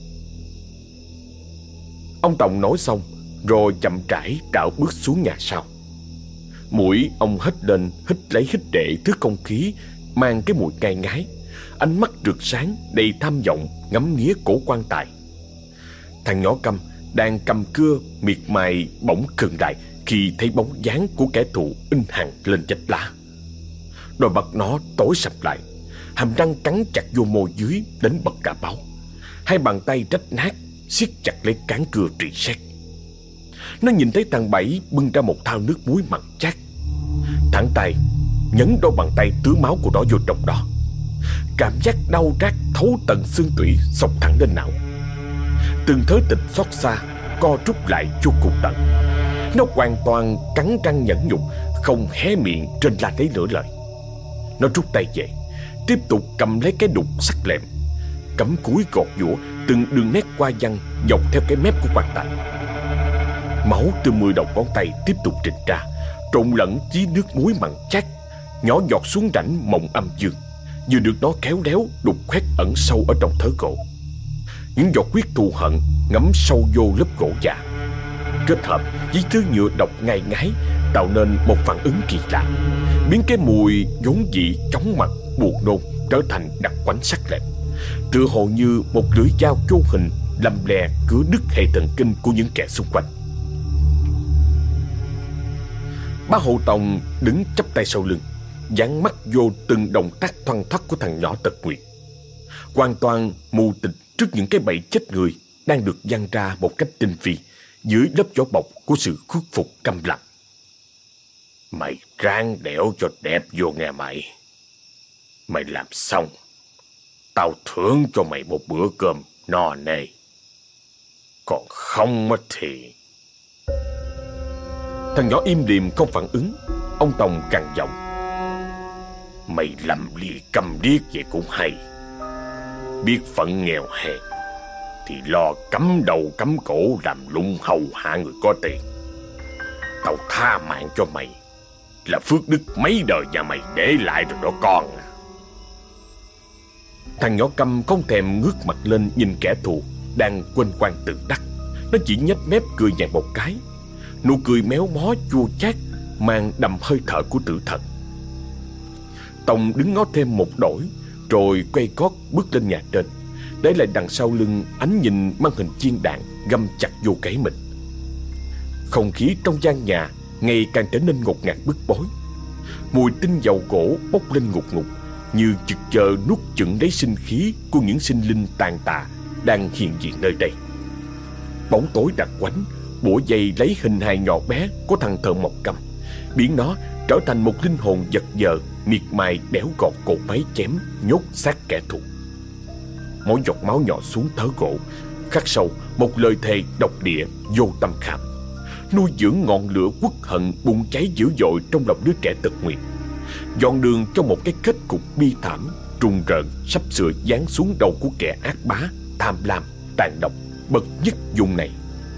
Ông Tòng nói xong rồi chậm rãi trạo bước xuống nhà sau. Mũi ông hít lên hít lấy hít để thứ không khí mang cái mùi cay ngái. Ánh mắt rực sáng đầy tham vọng ngắm nghía cổ quan tài. Thằng nhỏ Câm đang cầm cưa miệt mài bỗng khựng lại khi thấy bóng dáng của kẻ thù in hằn lên vách lá. Đôi mắt nó tối sầm lại, hàm răng cắn chặt vô môi dưới đến bật cả máu. Hai bàn tay rách nát siết chặt lấy cán cưa rỉ sét. Nó nhìn thấy thằng Bảy bưng ra một thau nước muối mặn chát, thẳng tay nhấn đôi bàn tay tứa máu của nó vô trong đó. Cảm giác đau rát thấu tận xương tủy xộc thẳng lên não. Từng thớ thịt xót xa co rút lại vô cùng tận. Nó hoàn toàn cắn răng nhẫn nhục, không hé miệng trên la lấy lửa lời. Nó rút tay về, tiếp tục cầm lấy cái đục sắc lẹm, cắm cúi gọt giũa từng đường nét qua văn dọc theo cái mép của quan tài. Máu từ mười đầu ngón tay tiếp tục trình ra, trộn lẫn với nước muối mặn chát, nhỏ giọt xuống rãnh mộng âm dương, vừa được nó khéo léo đục khoét ẩn sâu ở trong thớ gỗ. Những giọt huyết thù hận ngấm sâu vô lớp gỗ già, kết hợp với thứ nhựa độc ngai ngái, tạo nên một phản ứng kỳ lạ, biến cái mùi vốn dĩ chóng mặt buồn nôn trở thành đặc quánh sắc lẹm, tựa hồ như một lưỡi dao vô hình lầm lè cứa đứt hệ thần kinh của những kẻ xung quanh. Bá Hộ Tòng đứng chắp tay sau lưng, dán mắt vô từng động tác thoăn thoắt của thằng nhỏ tật nguyền, hoàn toàn mù tịch trước những cái bẫy chết người đang được giăng ra một cách tinh vi dưới lớp vỏ bọc của sự khuất phục câm lặng. Mày ráng đẽo cho đẹp vô nghe mày. Mày làm xong, tao thưởng cho mày một bữa cơm no nê. Còn không thì... Thằng nhỏ im lìm không phản ứng. Ông Tòng gằn giọng: Mày lầm lì câm điếc vậy cũng hay. Biết phận nghèo hèn thì lo cắm đầu cắm cổ làm lung hầu hạ người có tiền. Tao tha mạng cho mày là phước đức mấy đời nhà mày để lại rồi đó con à. Thằng nhỏ câm không thèm ngước mặt lên nhìn kẻ thù đang quênh quang tự đắc. Nó chỉ nhếch mép cười nhẹ một cái, nụ cười méo mó chua chát mang đậm hơi thở của tử thần. Tòng đứng ngó thêm một đổi rồi quay gót bước lên nhà trên, để lại đằng sau lưng ánh nhìn mang hình chiên đạn găm chặt vô gáy mình. Không khí trong gian nhà ngày càng trở nên ngột ngạt bức bối. Mùi tinh dầu gỗ bốc lên ngục ngục, như chực chờ nuốt chửng lấy sinh khí của những sinh linh tàn tạ đang hiện diện nơi đây. Bóng tối đặc quánh bủa dây lấy hình hài nhỏ bé của thằng thợ mộc câm, biến nó trở thành một linh hồn vật vờ miệt mài đẽo gọt cột máy chém nhốt xác kẻ thù. Mỗi giọt máu nhỏ xuống thớ gỗ khắc sâu một lời thề độc địa vô tâm khảm, nuôi dưỡng ngọn lửa uất hận bùng cháy dữ dội trong lòng đứa trẻ tật nguyền, dọn đường cho một cái kết cục bi thảm trùng rợn sắp sửa giáng xuống đầu của kẻ ác bá, tham lam, tàn độc bậc nhất vùng này.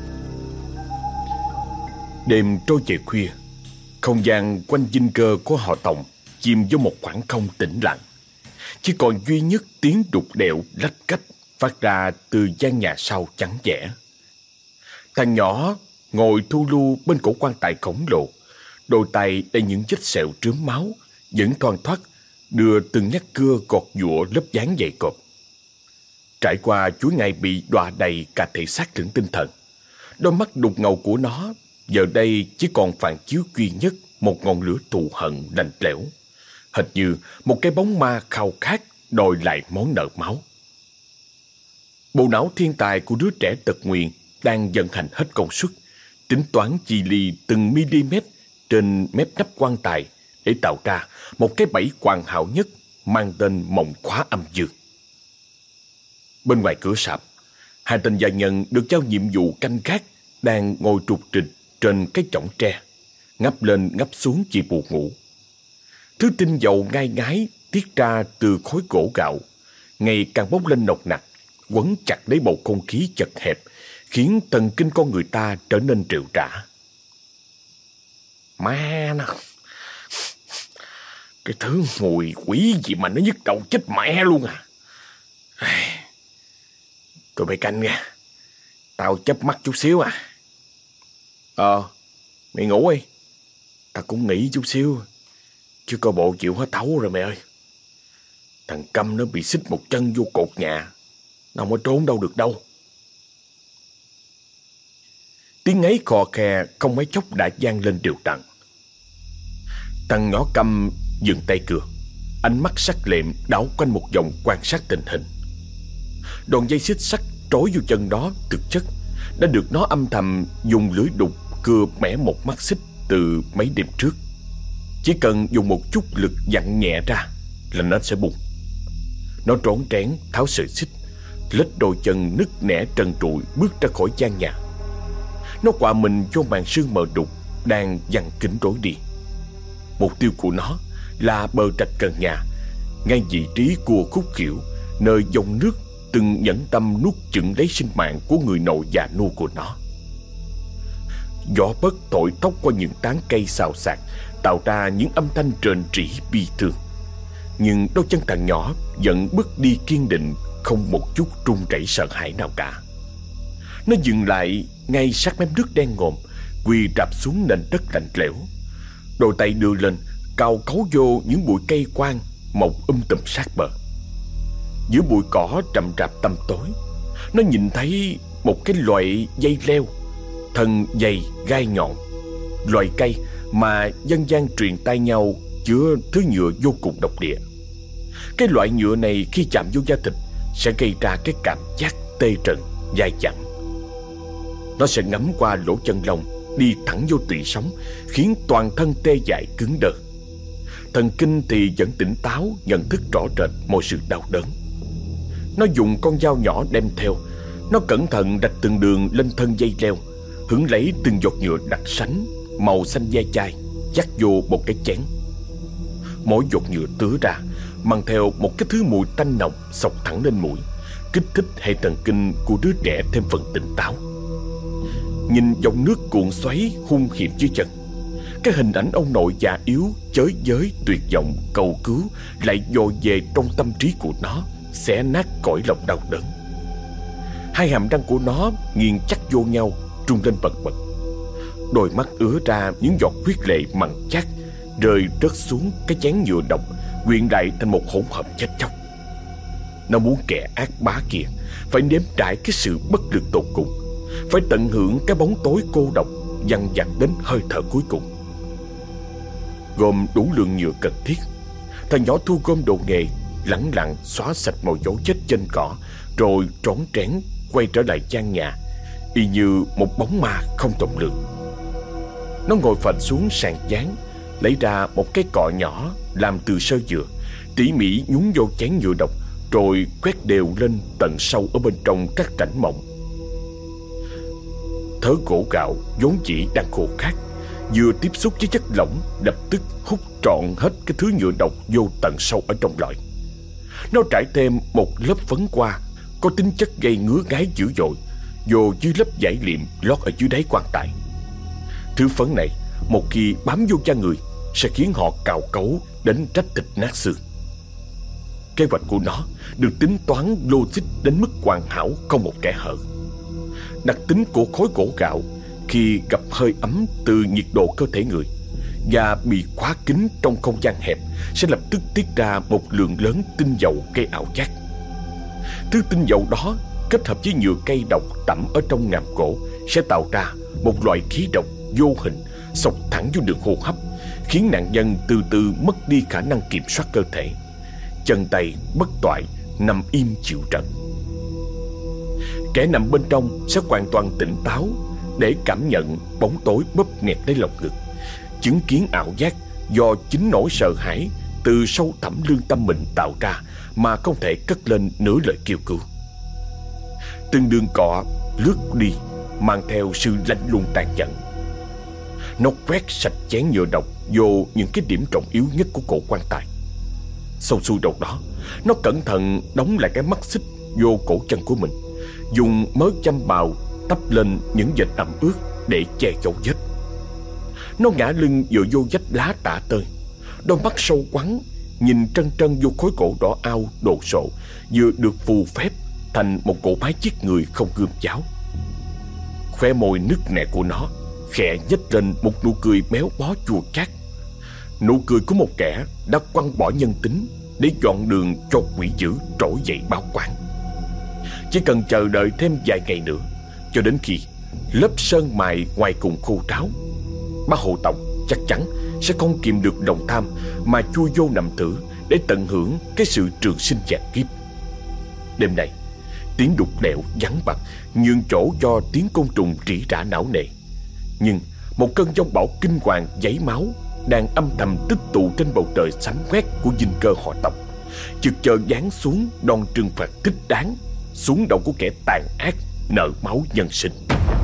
Đêm trôi về khuya, không gian quanh dinh cơ của họ Tòng chìm vô một khoảng không tĩnh lặng. Chỉ còn duy nhất tiếng đục đẽo lách cách phát ra từ gian nhà sau trắng dẻ. Thằng nhỏ ngồi thu lu bên cổ quan tài khổng lồ, đôi tay đầy những vết sẹo trướng máu vẫn thoăn thoắt đưa từng nhát cưa gọt giũa lớp dáng dày cộp. Trải qua chuỗi ngày bị đọa đầy cả thể xác lẫn tinh thần, đôi mắt đục ngầu của nó giờ đây chỉ còn phản chiếu duy nhất một ngọn lửa thù hận lạnh lẽo, hệt như một cái bóng ma khao khát đòi lại món nợ máu. Bộ não thiên tài của đứa trẻ tật nguyền đang vận hành hết công suất, tính toán chi li từng mm trên mép nắp quan tài để tạo ra một cái bẫy hoàn hảo nhất mang tên mộng khóa âm dương. Bên ngoài cửa sạp, hai tên gia nhân được giao nhiệm vụ canh gác đang ngồi trục trịch trên cái chõng tre, ngắp lên ngắp xuống chỉ buồn ngủ. Thứ tinh dầu ngai ngái tiết ra từ khối gỗ gạo ngày càng bốc lên nồng nặc, quấn chặt lấy bầu không khí chật hẹp, khiến thần kinh con người ta trở nên rệu rã. Má nó, cái thứ mùi quỷ gì mà nó nhức đầu chết mẹ luôn à. Tụi mày canh nha, tao chớp mắt chút xíu à. Ờ, mày ngủ đi. Tao cũng nghỉ chút xíu, chứ coi bộ chịu hết thấu rồi mày ơi. Thằng Câm nó bị xích một chân vô cột nhà, nó không có trốn đâu được đâu. Tiếng ngáy khò khè không mấy chốc đã vang lên đều đặn. Thằng nhỏ Câm dừng tay cưa, ánh mắt sắc lẹm đảo quanh một vòng quan sát tình hình. Đoạn dây xích sắt trói vô chân đó thực chất đã được nó âm thầm dùng lưỡi đục cưa mẻ một mắt xích từ mấy đêm trước. Chỉ cần dùng một chút lực vặn nhẹ ra là nó sẽ bung. Nó rón rén tháo sợi xích, lết đôi chân nứt nẻ trần trụi bước ra khỏi gian nhà. Nó quạ mình vô màn sương mờ đục đang giăng kín rối đi. Mục tiêu của nó là bờ rạch cần nhà, ngay vị trí của khúc khuỷu, nơi dòng nước từng nhẫn tâm nuốt chửng lấy sinh mạng của người nội già nua của nó. Gió bấc thổi tóc qua những tán cây xào xạc, tạo ra những âm thanh rền rĩ bi thương. Nhưng đôi chân thằng nhỏ vẫn bước đi kiên định, không một chút run rẩy sợ hãi nào cả. Nó dừng lại ngay sát mép nước đen ngòm, quỳ rạp xuống nền đất lạnh lẽo, đôi tay đưa lên cào cấu vô những bụi cây quang mọc um tùm sát bờ. Giữa bụi cỏ rậm rạp tăm tối, nó nhìn thấy một cái loại dây leo, thân dày gai nhọn, loại cây mà dân gian truyền tai nhau chứa thứ nhựa vô cùng độc địa. Cái loại nhựa này khi chạm vô da thịt sẽ gây ra cái cảm giác tê rần, dai dẳng. Nó sẽ ngấm qua lỗ chân lông, đi thẳng vô tủy sống, khiến toàn thân tê dại cứng đờ. Thần kinh thì vẫn tỉnh táo, nhận thức rõ rệt mọi sự đau đớn. Nó dùng con dao nhỏ đem theo. Nó cẩn thận rạch từng đường lên thân dây leo, hứng lấy từng giọt nhựa đặc sánh màu xanh da chai, dắt vô một cái chén. Mỗi giọt nhựa tứa ra mang theo một cái thứ mùi tanh nồng xộc thẳng lên mũi, kích thích hệ thần kinh của đứa trẻ thêm phần tỉnh táo. Nhìn dòng nước cuộn xoáy hung hiểm dưới chân, cái hình ảnh ông nội già yếu, chới giới, tuyệt vọng, cầu cứu lại dội về trong tâm trí của nó, xé nát cõi lòng đau đớn. Hai hàm răng của nó nghiền chắc vô nhau, rung lên bần bật. Đôi mắt ứa ra những giọt huyết lệ mặn chát, rơi rớt xuống cái chén nhựa đồng, quyện lại thành một hỗn hợp chết chóc. Nó muốn kẻ ác bá kia phải nếm trải cái sự bất lực tột cùng, phải tận hưởng cái bóng tối cô độc dằn vặt đến hơi thở cuối cùng. Gom đủ lượng nhựa cần thiết, thằng nhỏ thu gom đồ nghề, lẳng lặng xóa sạch mọi dấu vết trên cỏ, rồi trón trén quay trở lại gian nhà, y như một bóng ma không trọng lượng. Nó ngồi phịch xuống sàn gián, lấy ra một cái cọ nhỏ làm từ sơ dừa, tỉ mỉ nhúng vô chén nhựa độc, rồi quét đều lên tận sâu ở bên trong các rãnh mỏng. Thớ gỗ gạo vốn chỉ đang khô khát, vừa tiếp xúc với chất lỏng lập tức hút trọn hết cái thứ nhựa độc vô tận sâu ở trong lõi. Nó trải thêm một lớp phấn qua có tính chất gây ngứa ngáy dữ dội vô dưới lớp vải liệm lót ở dưới đáy quan tài. Thứ phấn này một khi bám vô da người sẽ khiến họ cào cấu đến rách thịt nát xương. Kế hoạch của nó được tính toán logic đến mức hoàn hảo, không một kẽ hở. Đặc tính của khối gỗ gạo khi gặp hơi ấm từ nhiệt độ cơ thể người và bị khóa kín trong không gian hẹp sẽ lập tức tiết ra một lượng lớn tinh dầu gây ảo giác. Thứ tinh dầu đó kết hợp với nhựa cây độc tẩm ở trong ngàm cổ sẽ tạo ra một loại khí độc vô hình xộc thẳng vô đường hô hấp, khiến nạn nhân từ từ mất đi khả năng kiểm soát cơ thể, chân tay bất toại, nằm im chịu trận. Kẻ nằm bên trong sẽ hoàn toàn tỉnh táo để cảm nhận bóng tối bóp nghẹt lấy lòng ngực, chứng kiến ảo giác do chính nỗi sợ hãi từ sâu thẳm lương tâm mình tạo ra mà không thể cất lên nửa lời kêu cứu. Từng đường cọ lướt đi mang theo sự lạnh lùng tàn nhẫn. Nó quét sạch chén nhựa độc vô những cái điểm trọng yếu nhất của cổ quan tài. Xong xuôi đầu đó, nó cẩn thận đóng lại cái mắt xích vô cổ chân của mình, dùng mớ châm bào tấp lên những vệt ẩm ướt để che dấu vết. Nó ngã lưng dựa vô vách lá tả tơi, đôi mắt sâu quắn nhìn trân trân vô khối gỗ đỏ ao đồ sộ vừa được phù phép thành một cỗ máy giết người không gươm giáo. Khóe môi nứt nẻ của nó khẽ nhếch lên một nụ cười méo bó chua chát, nụ cười của một kẻ đã quăng bỏ nhân tính để dọn đường cho quỷ dữ trỗi dậy báo quan. Chỉ cần chờ đợi thêm vài ngày nữa, cho đến khi lớp sơn mài ngoài cùng khô ráo, bác Hồ Tòng chắc chắn sẽ không kìm được lòng tham mà chui vô nằm thử để tận hưởng cái sự trường sinh vạn kiếp. Đêm nay, tiếng đục đẽo vắng bặt nhường chỗ cho tiếng côn trùng rỉ rả não nề. Nhưng một cơn giông bão kinh hoàng giấy máu đang âm thầm tích tụ trên bầu trời xám quét của dinh cơ họ Tộc, chực chờ giáng xuống đòn trừng phạt thích đáng xuống đầu của kẻ tàn ác nợ máu nhân sinh.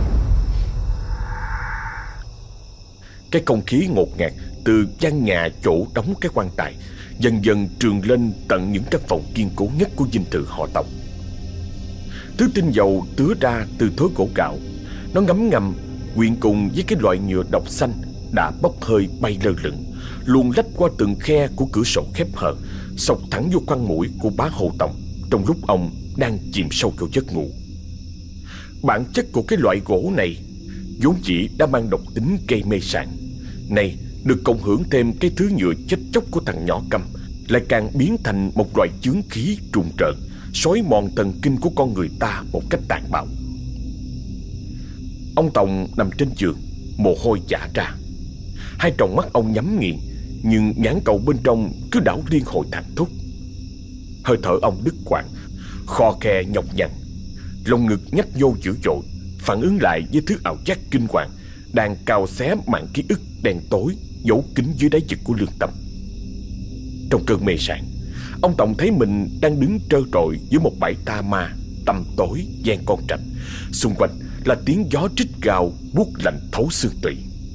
Cái không khí ngột ngạt từ gian nhà chỗ đóng cái quan tài dần dần trườn lên tận những căn phòng kiên cố nhất của dinh thự họ Tộc. Thứ tinh dầu tứa ra từ thối gỗ gạo, nó ngấm ngầm quyện cùng với cái loại nhựa độc xanh đã bốc hơi bay lơ lửng, luồn lách qua từng khe của cửa sổ khép hờ, xộc thẳng vô khoang mũi của bá Hồ Tòng trong lúc ông đang chìm sâu vào giấc ngủ. Bản chất của cái loại gỗ này vốn chỉ đã mang độc tính gây mê sảng, nay được cộng hưởng thêm cái thứ nhựa chết chóc của thằng nhỏ Câm, lại càng biến thành một loại chướng khí trùng trợn, xói mòn thần kinh của con người ta một cách tàn bạo. Ông Tòng nằm trên giường, mồ hôi vã ra. Hai tròng mắt ông nhắm nghiền, nhưng nhãn cầu bên trong cứ đảo liên hồi thẳng thúc. Hơi thở ông đứt quãng, khò khe nhọc nhằn, lồng ngực nhách vô dữ dội, phản ứng lại với thứ ảo giác kinh hoàng đang cào xé màn ký ức đen tối giấu kín dưới đáy vực của lương tâm. Trong cơn mê sảng, Ông Tòng thấy mình đang đứng trơ trọi giữa một bãi tha ma tăm tối gian con trạch. Xung quanh là tiếng gió trích gào buốt lạnh thấu xương tủy.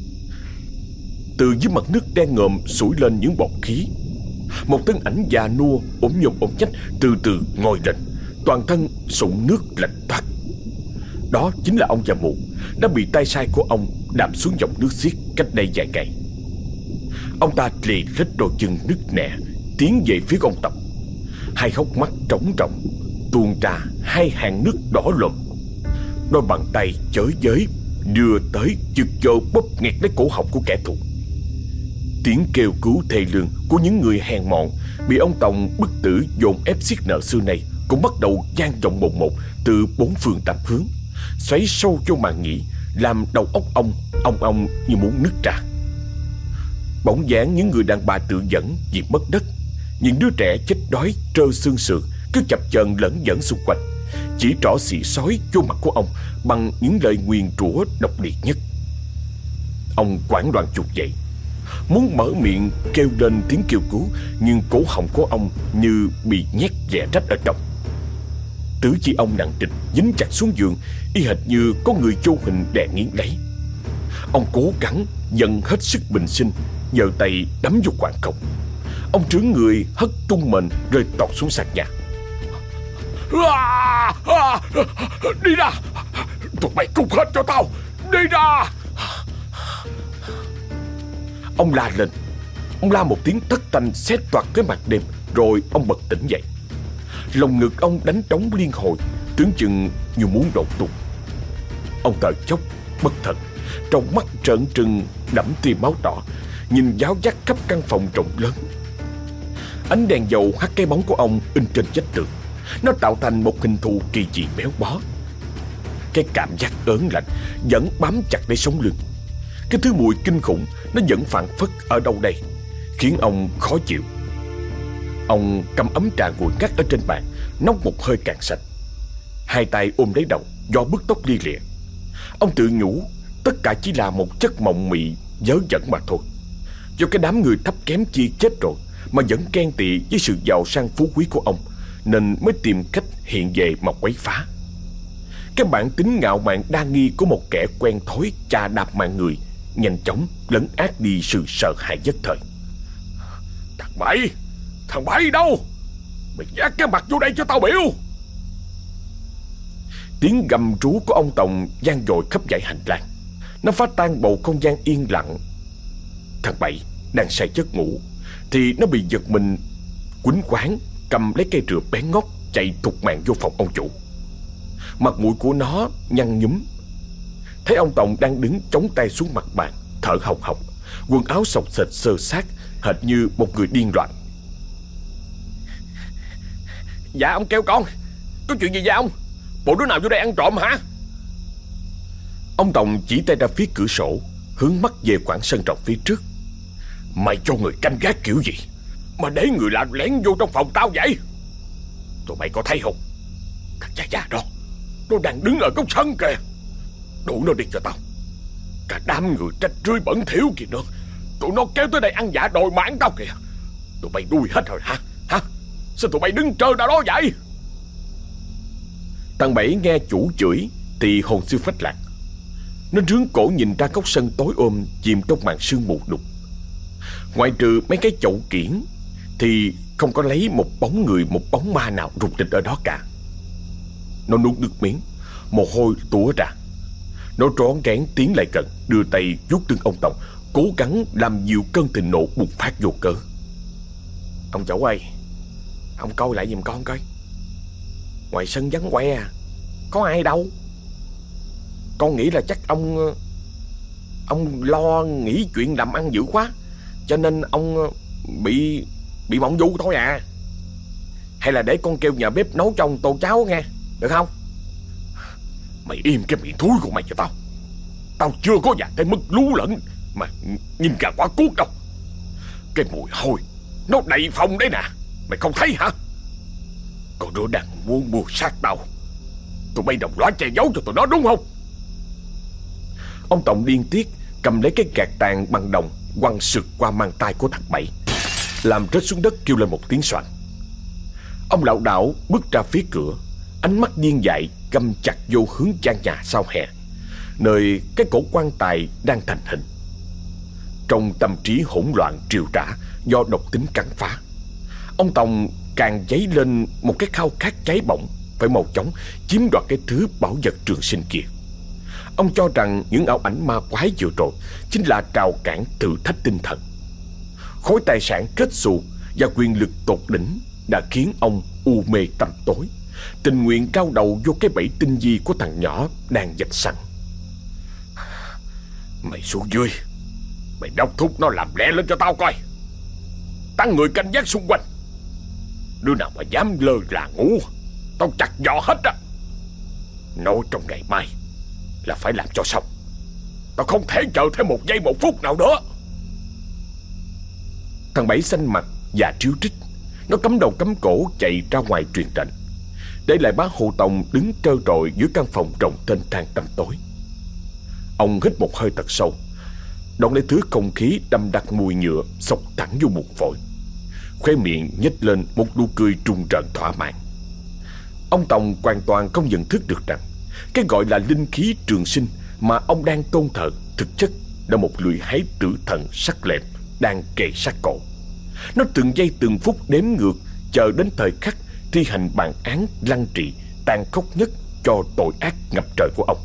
Từ dưới mặt nước đen ngòm sủi lên những bọt khí. Một thân ảnh già nua ốm nhôm ốm nhách từ từ ngồi lên, toàn thân sũng nước lạnh toát. Đó chính là ông già mù đã bị tay sai của ông đạp xuống dòng nước xiết cách đây vài ngày. Ông ta lì lết đôi chân nứt nẻ tiến về phía ông Tòng. Hai hốc mắt trống rỗng tuôn ra hai hàng nước đỏ lòm. Đôi bàn tay chới giới đưa tới chực chơ bóp nghẹt lấy cổ họng của kẻ thù. Tiếng kêu cứu thê lương của những người hèn mọn bị ông Tòng bức tử dồn ép xiết nợ xưa này cũng bắt đầu vang vọng một một từ bốn phương tám hướng, xoáy sâu vô màng nhĩ, làm đầu óc ông ong ong như muốn nứt ra. Bỗng dáng những người đàn bà tự dẫn vì mất đất, những đứa trẻ chết đói trơ xương sườn cứ chập chờn lẫn dẫn xung quanh, chỉ trỏ xị xói vô mặt của ông bằng những lời nguyền rủa độc liệt nhất. Ông hoảng loạn trục dậy, muốn mở miệng kêu lên tiếng kêu cứu, nhưng cổ họng của ông như bị nhét dẻ rách ở trong. Tứ chi ông nặng trịch dính chặt xuống giường, y hệt như có người vô hình đè nghiến lấy. Ông cố gắng dần hết sức bình sinh, giơ tay đấm vô khoảng không. Ông trướng người hất tung mền rơi tọt xuống sàn nhà. À, à, đi ra, tụi mày cút hết cho tao, đi ra. Ông la lên. Ông la một tiếng thất thanh xé toạc cái mặt đêm, rồi ông bật tỉnh dậy. Lòng ngực ông đánh trống liên hồi, tưởng chừng như muốn đổ tung. Ông thở chốc bất thần, trong mắt trợn trừng đẫm tia máu đỏ, nhìn giáo giác khắp căn phòng rộng lớn. Ánh đèn dầu hắt cái bóng của ông in trên vách tường. Nó tạo thành một hình thù kỳ dị béo bó. Cái cảm giác ớn lạnh vẫn bám chặt lấy sống lưng. Cái thứ mùi kinh khủng nó vẫn phảng phất ở đâu đây, khiến ông khó chịu. Ông cầm ấm trà nguội ngắt ở trên bàn, nốc một hơi cạn sạch. Hai tay ôm lấy đầu do bứt tóc lia lịa. Ông tự nhủ tất cả chỉ là một chất mộng mị vớ vẩn mà thôi. Do cái đám người thấp kém kia chết rồi mà vẫn ghen tị với sự giàu sang phú quý của ông, nên mới tìm cách hiện về mà quấy phá. Cái bản tính ngạo mạn đa nghi của một kẻ quen thói chà đạp mạng người nhanh chóng lấn át đi sự sợ hãi nhất thời. Thằng Bảy, thằng Bảy đâu? Mày vác cái mặt vô đây cho tao biểu. Tiếng gầm rú của ông Tòng vang dội khắp dãy hành lang. Nó phá tan bầu không gian yên lặng. Thằng Bảy đang say giấc ngủ thì nó bị giật mình quýnh quáng, cầm lấy cây rửa bén ngót chạy thục mạng vô phòng ông chủ. Mặt mũi của nó nhăn nhúm. Thấy ông Tòng đang đứng chống tay xuống mặt bàn, thở hồng hộc, quần áo xộc xệch xơ xác, hệt như một người điên loạn. Dạ ông kêu con, có chuyện gì vậy ông? Bộ đứa nào vô đây ăn trộm hả? Ông Tòng chỉ tay ra phía cửa sổ, hướng mắt về khoảng sân rộng phía trước. Mày cho người canh gác kiểu gì mà để người lạ lén vô trong phòng tao vậy? Tụi mày có thấy không? Thằng cha già đó, nó đang đứng ở góc sân kìa. Đuổi nó đi cho tao. Cả đám người trách rưới bẩn thỉu kìa nữa. Tụi nó kéo tới đây ăn dạ đòi mạng tao kìa. Tụi mày đuôi hết rồi hả? Hả? Sao tụi mày đứng trơ ra đó vậy? Thằng Bảy nghe chủ chửi thì hồn siêu phách lạc. Nó rướng cổ nhìn ra góc sân tối ôm chìm trong màn sương mù đục. Ngoại trừ mấy cái chậu kiển thì không có lấy một bóng người, một bóng ma nào rụt rịch ở đó cả. Nó nuốt nước miếng, mồ hôi túa ra. Nó rón rén tiến lại gần, đưa tay vuốt lưng ông Tòng, cố gắng làm dịu cơn thịnh nộ bùng phát vô cớ. Ông chủ ơi, ông coi lại giùm con coi. Ngoài sân vắng que, có ai đâu. Con nghĩ là chắc ông Ông lo nghĩ chuyện làm ăn dữ quá, cho nên ông bị Bị mộng du thôi à. Hay là để con kêu nhà bếp nấu cho ông tô cháo nghe, được không? Mày im cái miệng thúi của mày cho tao. Tao chưa có dạt cái mức lú lẫn mà nhìn cả quả cuốc đâu. Cái mùi hôi nó đầy phòng đấy nè, mày không thấy hả? Còn đứa đang muốn mua sát tao. Tụi bay đồng loạt che giấu cho tụi nó đúng không? Ông Tòng điên tiết cầm lấy cái gạt tàn bằng đồng quăng sượt qua mang tay của thằng Bảy, làm rớt xuống đất kêu lên một tiếng xoàn. Ông lảo đảo bước ra phía cửa, ánh mắt điên dại găm chặt vô hướng gian nhà sau hè, nơi cái cổ quan tài đang thành hình. Trong tâm trí hỗn loạn triều rã do độc tính cắn phá, ông Tòng càng dấy lên một cái khao khát cháy bỏng phải mau chóng chiếm đoạt cái thứ bảo vật trường sinh kia. Ông cho rằng những ảo ảnh ma quái vừa rồi chính là rào cản thử thách tinh thần. Khối tài sản kết xù và quyền lực tột đỉnh đã khiến ông u mê tăm tối, tình nguyện cao đầu vô cái bẫy tinh vi của thằng nhỏ đang dạch sẵn. Mày xuống dưới, mày đốc thúc nó làm lẹ lên cho tao coi. Tăng người canh gác xung quanh. Đứa nào mà dám lơ là ngủ, tao chặt giò hết á. Nói trong ngày mai là phải làm cho xong. Tao không thể chờ thêm một giây một phút nào nữa. Thằng Bảy xanh mặt và tríu trích. Nó cắm đầu cắm cổ chạy ra ngoài truyền lệnh, để lại bá Hồ Tòng đứng trơ trọi dưới căn phòng rộng thênh thang tăm tối. Ông hít một hơi thật sâu, đón lấy thứ không khí đậm đặc mùi nhựa xộc thẳng vô bụng phổi, khóe miệng nhếch lên một nụ cười trùng trợn thỏa mãn. Ông Tòng hoàn toàn không nhận thức được rằng cái gọi là linh khí trường sinh mà ông đang tôn thờ thực chất là một lưỡi hái tử thần sắc lẹm đang kề sát cổ. Nó từng giây từng phút đếm ngược, chờ đến thời khắc thi hành bản án lăng trì tàn khốc nhất cho tội ác ngập trời của ông.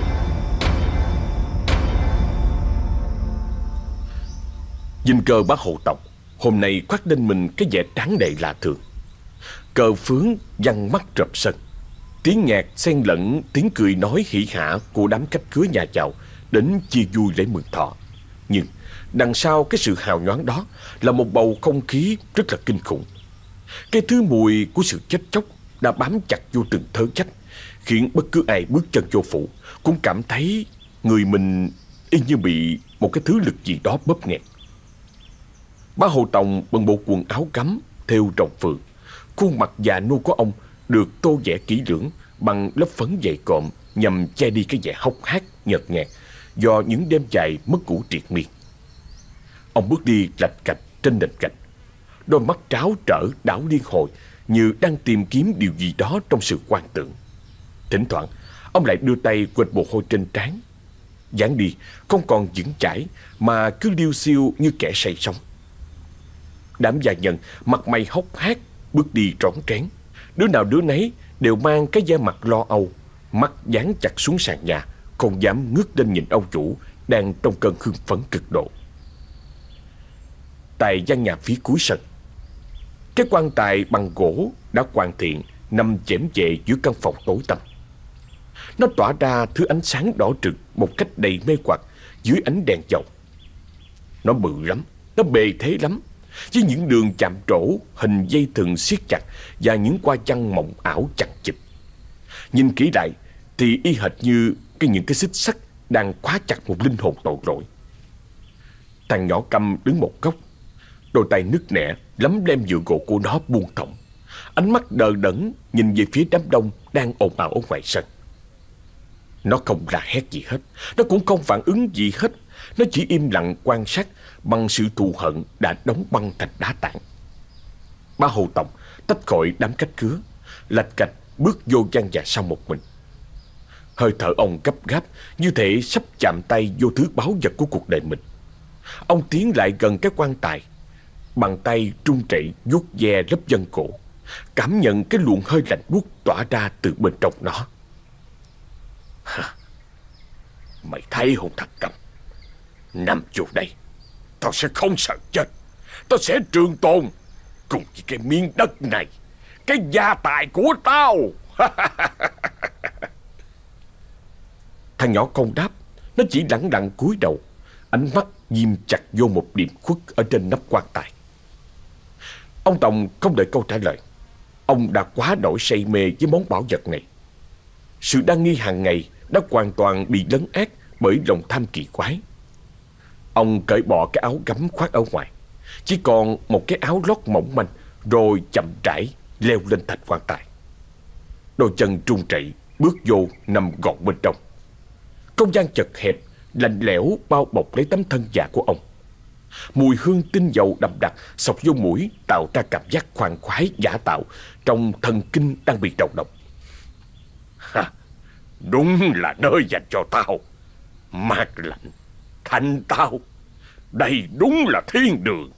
Dinh cơ bá Hộ Tộc hôm nay khoác lên mình cái vẻ tráng đệ lạ thường. Cờ phướng văng mắt rập sân, tiếng nhạc xen lẫn tiếng cười nói hỉ hả của đám khách khứa nhà giàu đến chia vui lễ mừng thọ. Nhưng đằng sau cái sự hào nhoáng đó là một bầu không khí rất là kinh khủng. Cái thứ mùi của sự chết chóc đã bám chặt vô từng thớ trách, khiến bất cứ ai bước chân vô phủ cũng cảm thấy người mình y như bị một cái thứ lực gì đó bóp nghẹt. Bá Hộ Tòng bận bộ quần áo gấm thêu rồng phượng, khuôn mặt già nua của ông được tô vẽ kỹ lưỡng bằng lớp phấn dày cộm nhằm che đi cái vẻ hốc hác nhợt nhạt do những đêm dài mất ngủ triệt miên. Ông bước đi lạch cạch trên nền gạch, đôi mắt tráo trở đảo liên hồi như đang tìm kiếm điều gì đó trong sự quan tưởng. Thỉnh thoảng ông lại đưa tay quệt mồ hôi trên trán. Dáng đi không còn vững chãi mà cứ liêu xiêu như kẻ say sóng. Đám gia nhân mặt mày hốc hác bước đi rón rén, đứa nào đứa nấy đều mang cái da mặt lo âu, mắt dán chặt xuống sàn nhà, không dám ngước lên nhìn ông chủ đang trong cơn hưng phấn cực độ. Tại gian nhà phía cuối sân, cái quan tài bằng gỗ đã hoàn thiện nằm chễm chệ giữa căn phòng tối tăm. Nó tỏa ra thứ ánh sáng đỏ rực một cách đầy mê hoặc dưới ánh đèn dầu. Nó bự lắm, nó bề thế lắm, với những đường chạm trổ hình dây thừng siết chặt và những qua chăn mộng ảo chằng chịt. Nhìn kỹ lại thì y hệt như cái những cái xích sắt đang khóa chặt một linh hồn tội lỗi. Thằng nhỏ Câm đứng một góc, đôi tay nứt nẻ lấm lem dựa gỗ của nó buông thõng, ánh mắt đờ đẫn nhìn về phía đám đông đang ồn ào ở ngoài sân. Nó không la hét gì hết, nó cũng không phản ứng gì hết. Nó chỉ im lặng quan sát bằng sự thù hận đã đóng băng thành đá tảng. Bá Hộ Tòng tách khỏi đám khách khứa, lạch cạch bước vô gian nhà sau một mình. Hơi thở ông gấp gáp như thể sắp chạm tay vô thứ báu vật của cuộc đời mình. Ông tiến lại gần cái quan tài, bàn tay trung trẩy vuốt ve lớp vân cổ, cảm nhận cái luồng hơi lạnh buốt tỏa ra từ bên trong nó. Hả? Mày thấy không thằng Câm? Nằm chỗ đây, tao sẽ không sợ chết. Tao sẽ trường tồn cùng với cái miếng đất này, cái gia tài của tao. Thằng nhỏ không đáp, nó chỉ lẳng lặng cúi đầu, ánh mắt ghim chặt vô một điểm khuất ở trên nắp quan tài. Ông Tòng không đợi câu trả lời. Ông đã quá đổi say mê với món bảo vật này. Sự đa nghi hàng ngày đã hoàn toàn bị lấn át bởi lòng tham kỳ quái. Ông cởi bỏ cái áo gấm khoác ở ngoài, chỉ còn một cái áo lót mỏng manh, rồi chậm rãi leo lên thạch quan tài. Đôi chân trung chạy bước vô nằm gọn bên trong. Không gian chật hẹp, lạnh lẽo bao bọc lấy tấm thân già của ông. Mùi hương tinh dầu đậm đặc xộc vô mũi, tạo ra cảm giác khoan khoái giả tạo trong thần kinh đang bị đau độc. Ha, đúng là nơi dành cho tao. Mát lạnh, thanh tao. Đây đúng là thiên đường.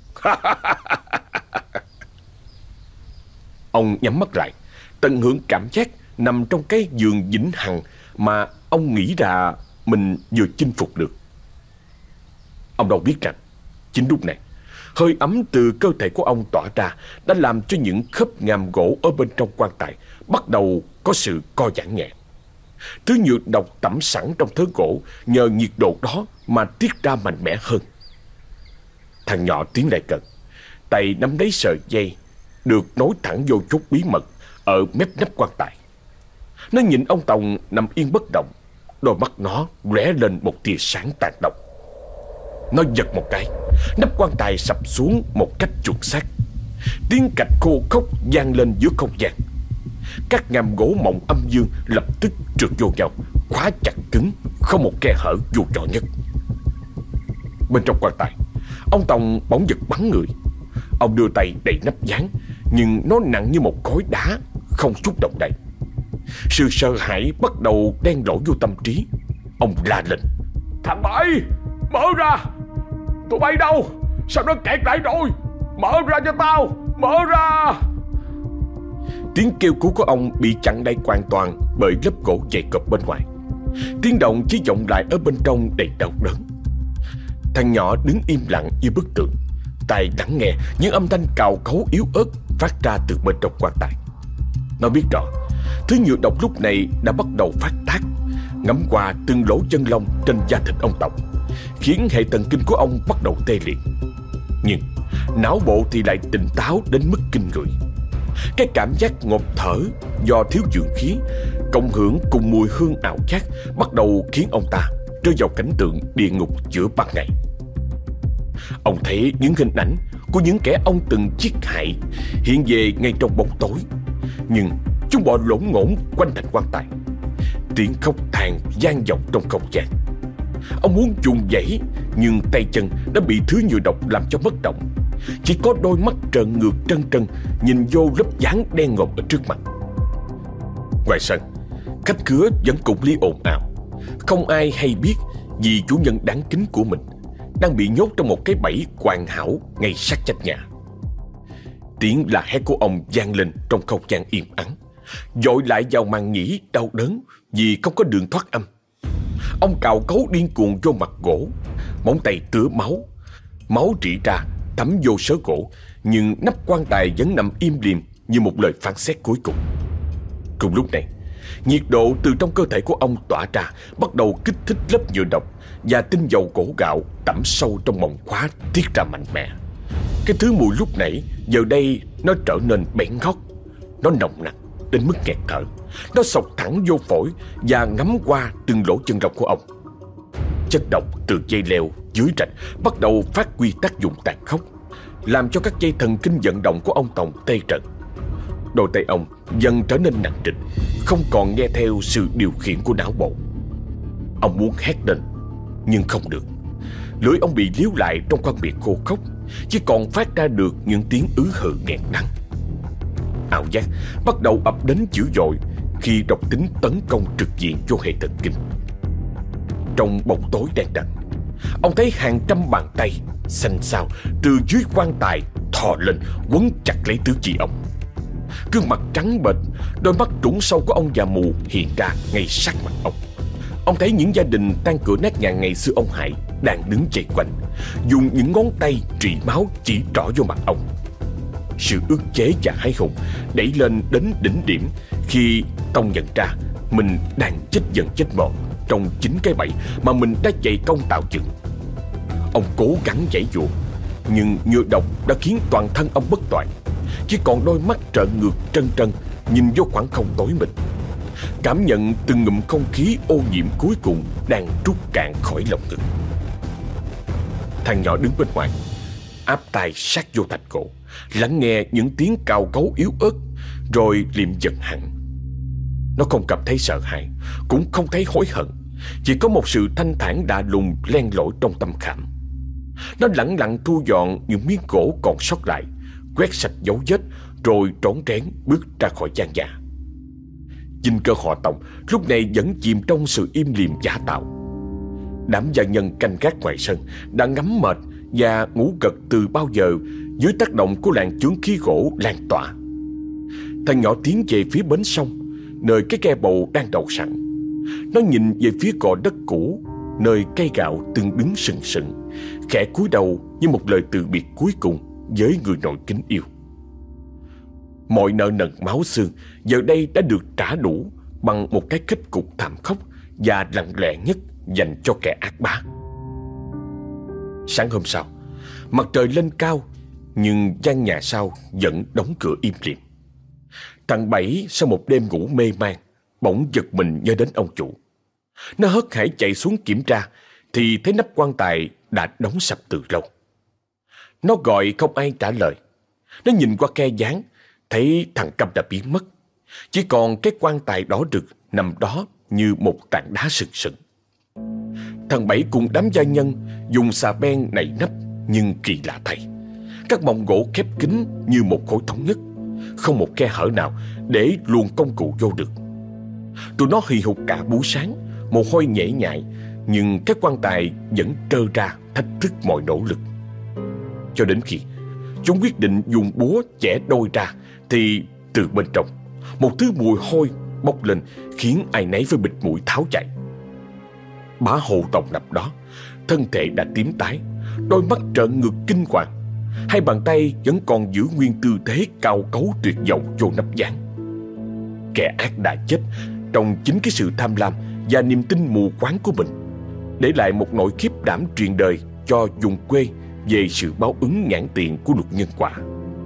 Ông nhắm mắt lại, tận hưởng cảm giác nằm trong cái giường vĩnh hằng mà ông nghĩ ra mình vừa chinh phục được. Ông đâu biết rằng chính lúc này, hơi ấm từ cơ thể của ông tỏa ra đã làm cho những khớp ngàm gỗ ở bên trong quan tài bắt đầu có sự co giãn nhẹ. Thứ nhựa độc tẩm sẵn trong thớ gỗ nhờ nhiệt độ đó mà tiết ra mạnh mẽ hơn. Thằng nhỏ tiến lại gần, tay nắm lấy sợi dây được nối thẳng vô chốt bí mật ở mép nắp quan tài. Nó nhìn ông Tòng nằm yên bất động, đôi mắt nó lóe lên một tia sáng tàn độc. Nó giật một cái, nắp quan tài sập xuống một cách chuẩn xác. Tiếng cạch khô khốc vang lên giữa không gian. Các ngàm gỗ mộng âm dương lập tức trượt vô nhau, khóa chặt cứng, không một khe hở dù nhỏ nhất. Bên trong quan tài, ông Tòng bỗng giật bắn người. Ông đưa tay đẩy nắp gián, nhưng nó nặng như một khối đá, không chút động đậy. Sự sợ hãi bắt đầu đen đổ vô tâm trí. Ông la lên: Thằng Bảy, mở ra! Tụi bay đâu? Sao nó kẹt lại rồi? Mở ra cho tao! Mở ra! Tiếng kêu cứu của ông bị chặn đây hoàn toàn bởi lớp gỗ dày cộp bên ngoài. Tiếng động chỉ vọng lại ở bên trong đầy đau đớn. Thằng nhỏ đứng im lặng như bức tượng, tai lắng nghe những âm thanh cào cấu yếu ớt phát ra từ bên trong quan tài. Nó biết rõ thứ nhựa độc lúc này đã bắt đầu phát tác, ngấm qua từng lỗ chân lông trên da thịt ông Tòng, khiến hệ thần kinh của ông bắt đầu tê liệt. Nhưng não bộ thì lại tỉnh táo đến mức kinh người. Cái cảm giác ngộp thở do thiếu dưỡng khí cộng hưởng cùng mùi hương ảo giác bắt đầu khiến ông ta rơi vào cảnh tượng địa ngục giữa ban ngày. Ông thấy những hình ảnh của những kẻ ông từng giết hại hiện về ngay trong bóng tối, nhưng chúng bò lổn ngổn quanh thành quan tài. Tiếng khóc than vang vọng trong không gian. Ông muốn vùng vẫy, nhưng tay chân đã bị thứ nhựa độc làm cho bất động. Chỉ có đôi mắt trợn ngược trân trân nhìn vô lớp dáng đen ngòm ở trước mặt. Ngoài sân, khách khứa vẫn cùng ly ồn ào. Không ai hay biết vì chủ nhân đáng kính của mình đang bị nhốt trong một cái bẫy hoàn hảo ngay sát chân nhà. Tiếng la hét của ông vang lên trong không gian im ắng, dội lại vào màn nhĩ đau đớn vì không có đường thoát âm. Ông cào cấu điên cuồng vô mặt gỗ, móng tay tứa máu. Máu rỉ ra thấm vô sớ gỗ, nhưng nắp quan tài vẫn nằm im lìm như một lời phán xét cuối cùng. Cùng lúc này, nhiệt độ từ trong cơ thể của ông tỏa ra bắt đầu kích thích lớp nhựa độc, và tinh dầu gỗ gạo tẩm sâu trong mộng khóa tiết ra mạnh mẽ. Cái thứ mùi lúc nãy giờ đây nó trở nên bén ngót. Nó nồng nặc đến mức nghẹt thở. Nó xộc thẳng vô phổi và ngấm qua từng lỗ chân lông của ông. Chất độc từ dây leo dưới rạch bắt đầu phát huy tác dụng tàn khốc, làm cho các dây thần kinh vận động của ông Tòng tê rần. Đôi tay ông dần trở nên nặng trịch, không còn nghe theo sự điều khiển của não bộ. Ông muốn hét lên nhưng không được. Lưỡi ông bị líu lại trong khoang miệng khô khốc, chỉ còn phát ra được những tiếng ứ hự nghẹn đắng. Ảo giác bắt đầu ập đến dữ dội khi độc tính tấn công trực diện vô hệ thần kinh. Trong bóng tối đen đặc, ông thấy hàng trăm bàn tay xanh xao từ dưới quan tài thò lên quấn chặt lấy tứ chi ông. Gương mặt trắng bệch, đôi mắt trũng sâu của ông già mù hiện ra ngay sát mặt ông. Ông thấy những gia đình tan cửa nát nhà ngày xưa ông Hải đang đứng vây quanh, dùng những ngón tay rỉ máu chỉ trỏ vô mặt ông. Sự ức chế và hãi hùng đẩy lên đến đỉnh điểm khi Tông nhận ra mình đang chết dần chết mòn trong chính cái bẫy mà mình đã dày công tạo dựng. Ông cố gắng giãy giụa, nhưng nhựa độc đã khiến toàn thân ông bất toàn. Chỉ còn đôi mắt trợn ngược trân trân nhìn vô khoảng không tối mịt, cảm nhận từng ngụm không khí ô nhiễm cuối cùng đang trút cạn khỏi lồng ngực. Thằng nhỏ đứng bên ngoài, áp tai sát vô thành cổ, lắng nghe những tiếng cào cấu yếu ớt, rồi liệm dần hẳn. Nó không cảm thấy sợ hãi, cũng không thấy hối hận, chỉ có một sự thanh thản lạ lùng len lỏi trong tâm khảm. Nó lẳng lặng thu dọn những miếng gỗ còn sót lại, quét sạch dấu vết, rồi trón trén bước ra khỏi gian nhà. Dinh Cơ họ Tòng lúc này vẫn chìm trong sự im lìm giả tạo. Đám gia nhân canh gác ngoài sân đã ngắm mệt và ngủ gật từ bao giờ dưới tác động của làn chướng khí gỗ lan tỏa. Thằng nhỏ tiến về phía bến sông, nơi cái ghe bầu đang đậu sẵn. Nó nhìn về phía cỏ đất cũ, nơi cây gạo từng đứng sừng sững, khẽ cúi đầu như một lời từ biệt cuối cùng với người nội kính yêu. Mọi nợ nần máu xương giờ đây đã được trả đủ bằng một cái kết cục thảm khốc và lặng lẽ nhất dành cho kẻ ác bá. Sáng hôm sau, mặt trời lên cao, nhưng gian nhà sau vẫn đóng cửa im lìm. Thằng Bảy sau một đêm ngủ mê man, bỗng giật mình nhớ đến ông chủ. Nó hớt hải chạy xuống kiểm tra, thì thấy nắp quan tài đã đóng sập từ lâu. Nó gọi không ai trả lời. Nó nhìn qua khe dán, thấy thằng Câm đã biến mất. Chỉ còn cái quan tài đỏ rực nằm đó như một tảng đá sừng sững. Thằng Bảy cùng đám gia nhân dùng xà beng nạy nắp, nhưng kỳ lạ thay, các mỏng gỗ khép kín như một khối thống nhất, không một khe hở nào để luồn công cụ vô được. Tụi nó hì hục cả buổi sáng, mồ hôi nhễ nhại, nhưng cái quan tài vẫn trơ ra thách thức mọi nỗ lực. Cho đến khi chúng quyết định dùng búa chẻ đôi ra, thì từ bên trong một thứ mùi hôi bốc lên, khiến ai nấy phải bịt mũi tháo chạy. Bá Hồ Tòng nằm đó, thân thể đã tím tái, đôi mắt trợn ngược kinh hoàng, hai bàn tay vẫn còn giữ nguyên tư thế cao cấu tuyệt vọng vô nắp gián. Kẻ ác đã chết trong chính cái sự tham lam và niềm tin mù quáng của mình, để lại một nỗi khiếp đảm truyền đời cho vùng quê về sự báo ứng nhãn tiền của luật nhân quả.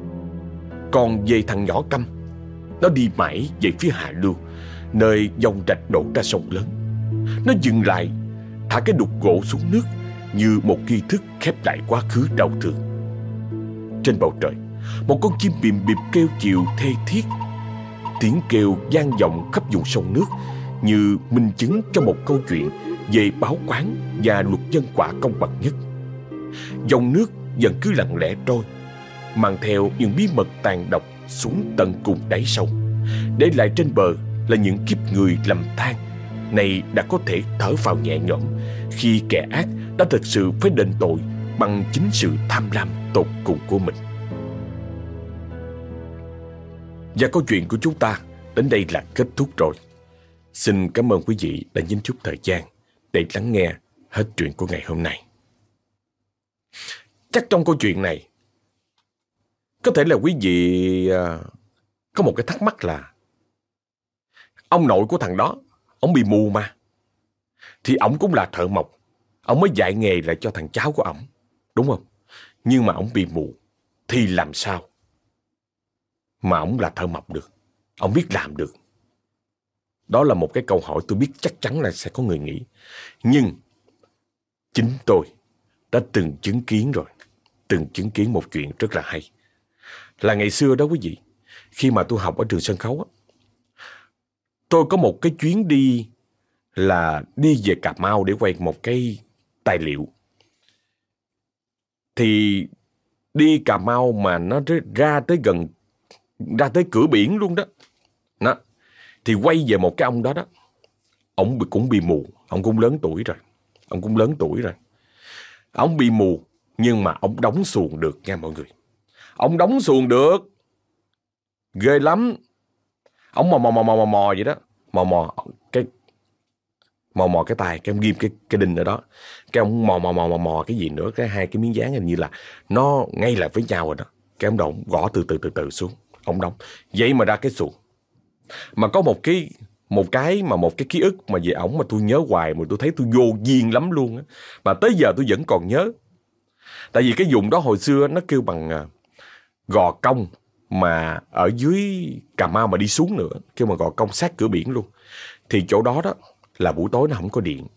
Còn về thằng nhỏ Câm, nó đi mãi về phía hạ lưu, nơi dòng rạch đổ ra sông lớn. Nó dừng lại, thả cái đục gỗ xuống nước như một nghi thức khép lại quá khứ đau thương. Trên bầu trời, một con chim bìm bịp kêu chiều thê thiết. Tiếng kêu vang vọng khắp vùng sông nước, như minh chứng cho một câu chuyện về báo quán và luật nhân quả công bằng nhất. Dòng nước vẫn cứ lặng lẽ trôi, mang theo những bí mật tàn độc xuống tận cùng đáy sông, để lại trên bờ là những kiếp người lầm than này đã có thể thở phào nhẹ nhõm, khi kẻ ác đã thực sự phải đền tội bằng chính sự tham lam tột cùng của mình. Và câu chuyện của chúng ta đến đây là kết thúc rồi. Xin cảm ơn quý vị đã dành chút thời gian để lắng nghe hết chuyện của ngày hôm nay. Chắc trong câu chuyện này có thể là quý vị uh, có một cái thắc mắc là ông nội của thằng đó, ông bị mù mà, thì ổng cũng là thợ mộc, ổng mới dạy nghề lại cho thằng cháu của ổng, đúng không? Nhưng mà ổng bị mù thì làm sao mà ổng là thợ mộc được, ổng biết làm được? Đó là một cái câu hỏi tôi biết chắc chắn là sẽ có người nghĩ. Nhưng chính tôi đã từng chứng kiến rồi, từng chứng kiến một chuyện rất là hay. Là ngày xưa đó quý vị, khi mà tôi học ở trường sân khấu á, tôi có một cái chuyến đi là đi về Cà Mau để quay một cái tài liệu. Thì đi Cà Mau mà nó ra tới gần, ra tới cửa biển luôn đó. Đó. Thì quay về một cái ông đó đó, ông cũng bị mù, ông cũng lớn tuổi rồi, ông cũng lớn tuổi rồi. Ông bị mù nhưng mà ông đóng xuồng được nha mọi người. Ông đóng xuồng được, ghê lắm. Ông mò mò mò mò mò, mò vậy đó, mò mò cái mò mò cái tay, cái ông ghim cái cái đinh ở đó, cái ông mò mò mò mò mò cái gì nữa, cái hai cái miếng dán hình như là nó ngay lại với nhau rồi đó. Cái ông đóng gõ từ từ từ từ xuống, ông đóng vậy mà ra cái xuồng. Mà có một cái một cái mà một cái ký ức mà về ổng mà tôi nhớ hoài, mà tôi thấy tôi vô duyên lắm luôn á, mà tới giờ tôi vẫn còn nhớ. Tại vì cái vùng đó hồi xưa nó kêu bằng Gò Công, mà ở dưới Cà Mau mà đi xuống nữa kêu bằng Gò Công, sát cửa biển luôn. Thì chỗ đó đó là buổi tối nó không có điện.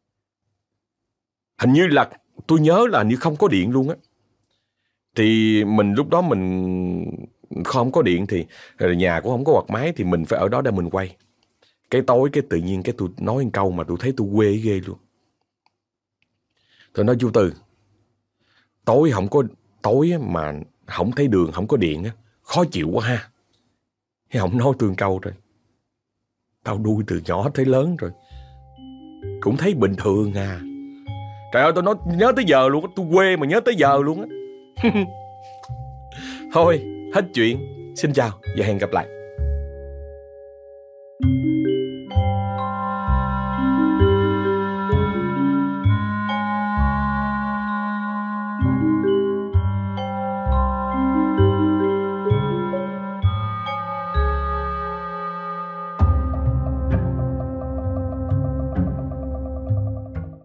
Hình như là tôi nhớ là hình như không có điện luôn á. Thì mình lúc đó mình không có điện, thì nhà cũng không có quạt máy, thì mình phải ở đó để mình quay. Cái tối cái tự nhiên cái tôi nói một câu mà tôi thấy tôi quê ghê luôn. Tôi nói chú Tư, Tối không có Tối á, mà không thấy đường, không có điện á, khó chịu quá ha. Thì không nói tôi câu rồi. Tao nuôi từ nhỏ tới lớn rồi, cũng thấy bình thường à. Trời ơi, tôi nói nhớ tới giờ luôn á. Tôi quê mà nhớ tới giờ luôn á. Thôi, hết chuyện. Xin chào và hẹn gặp lại.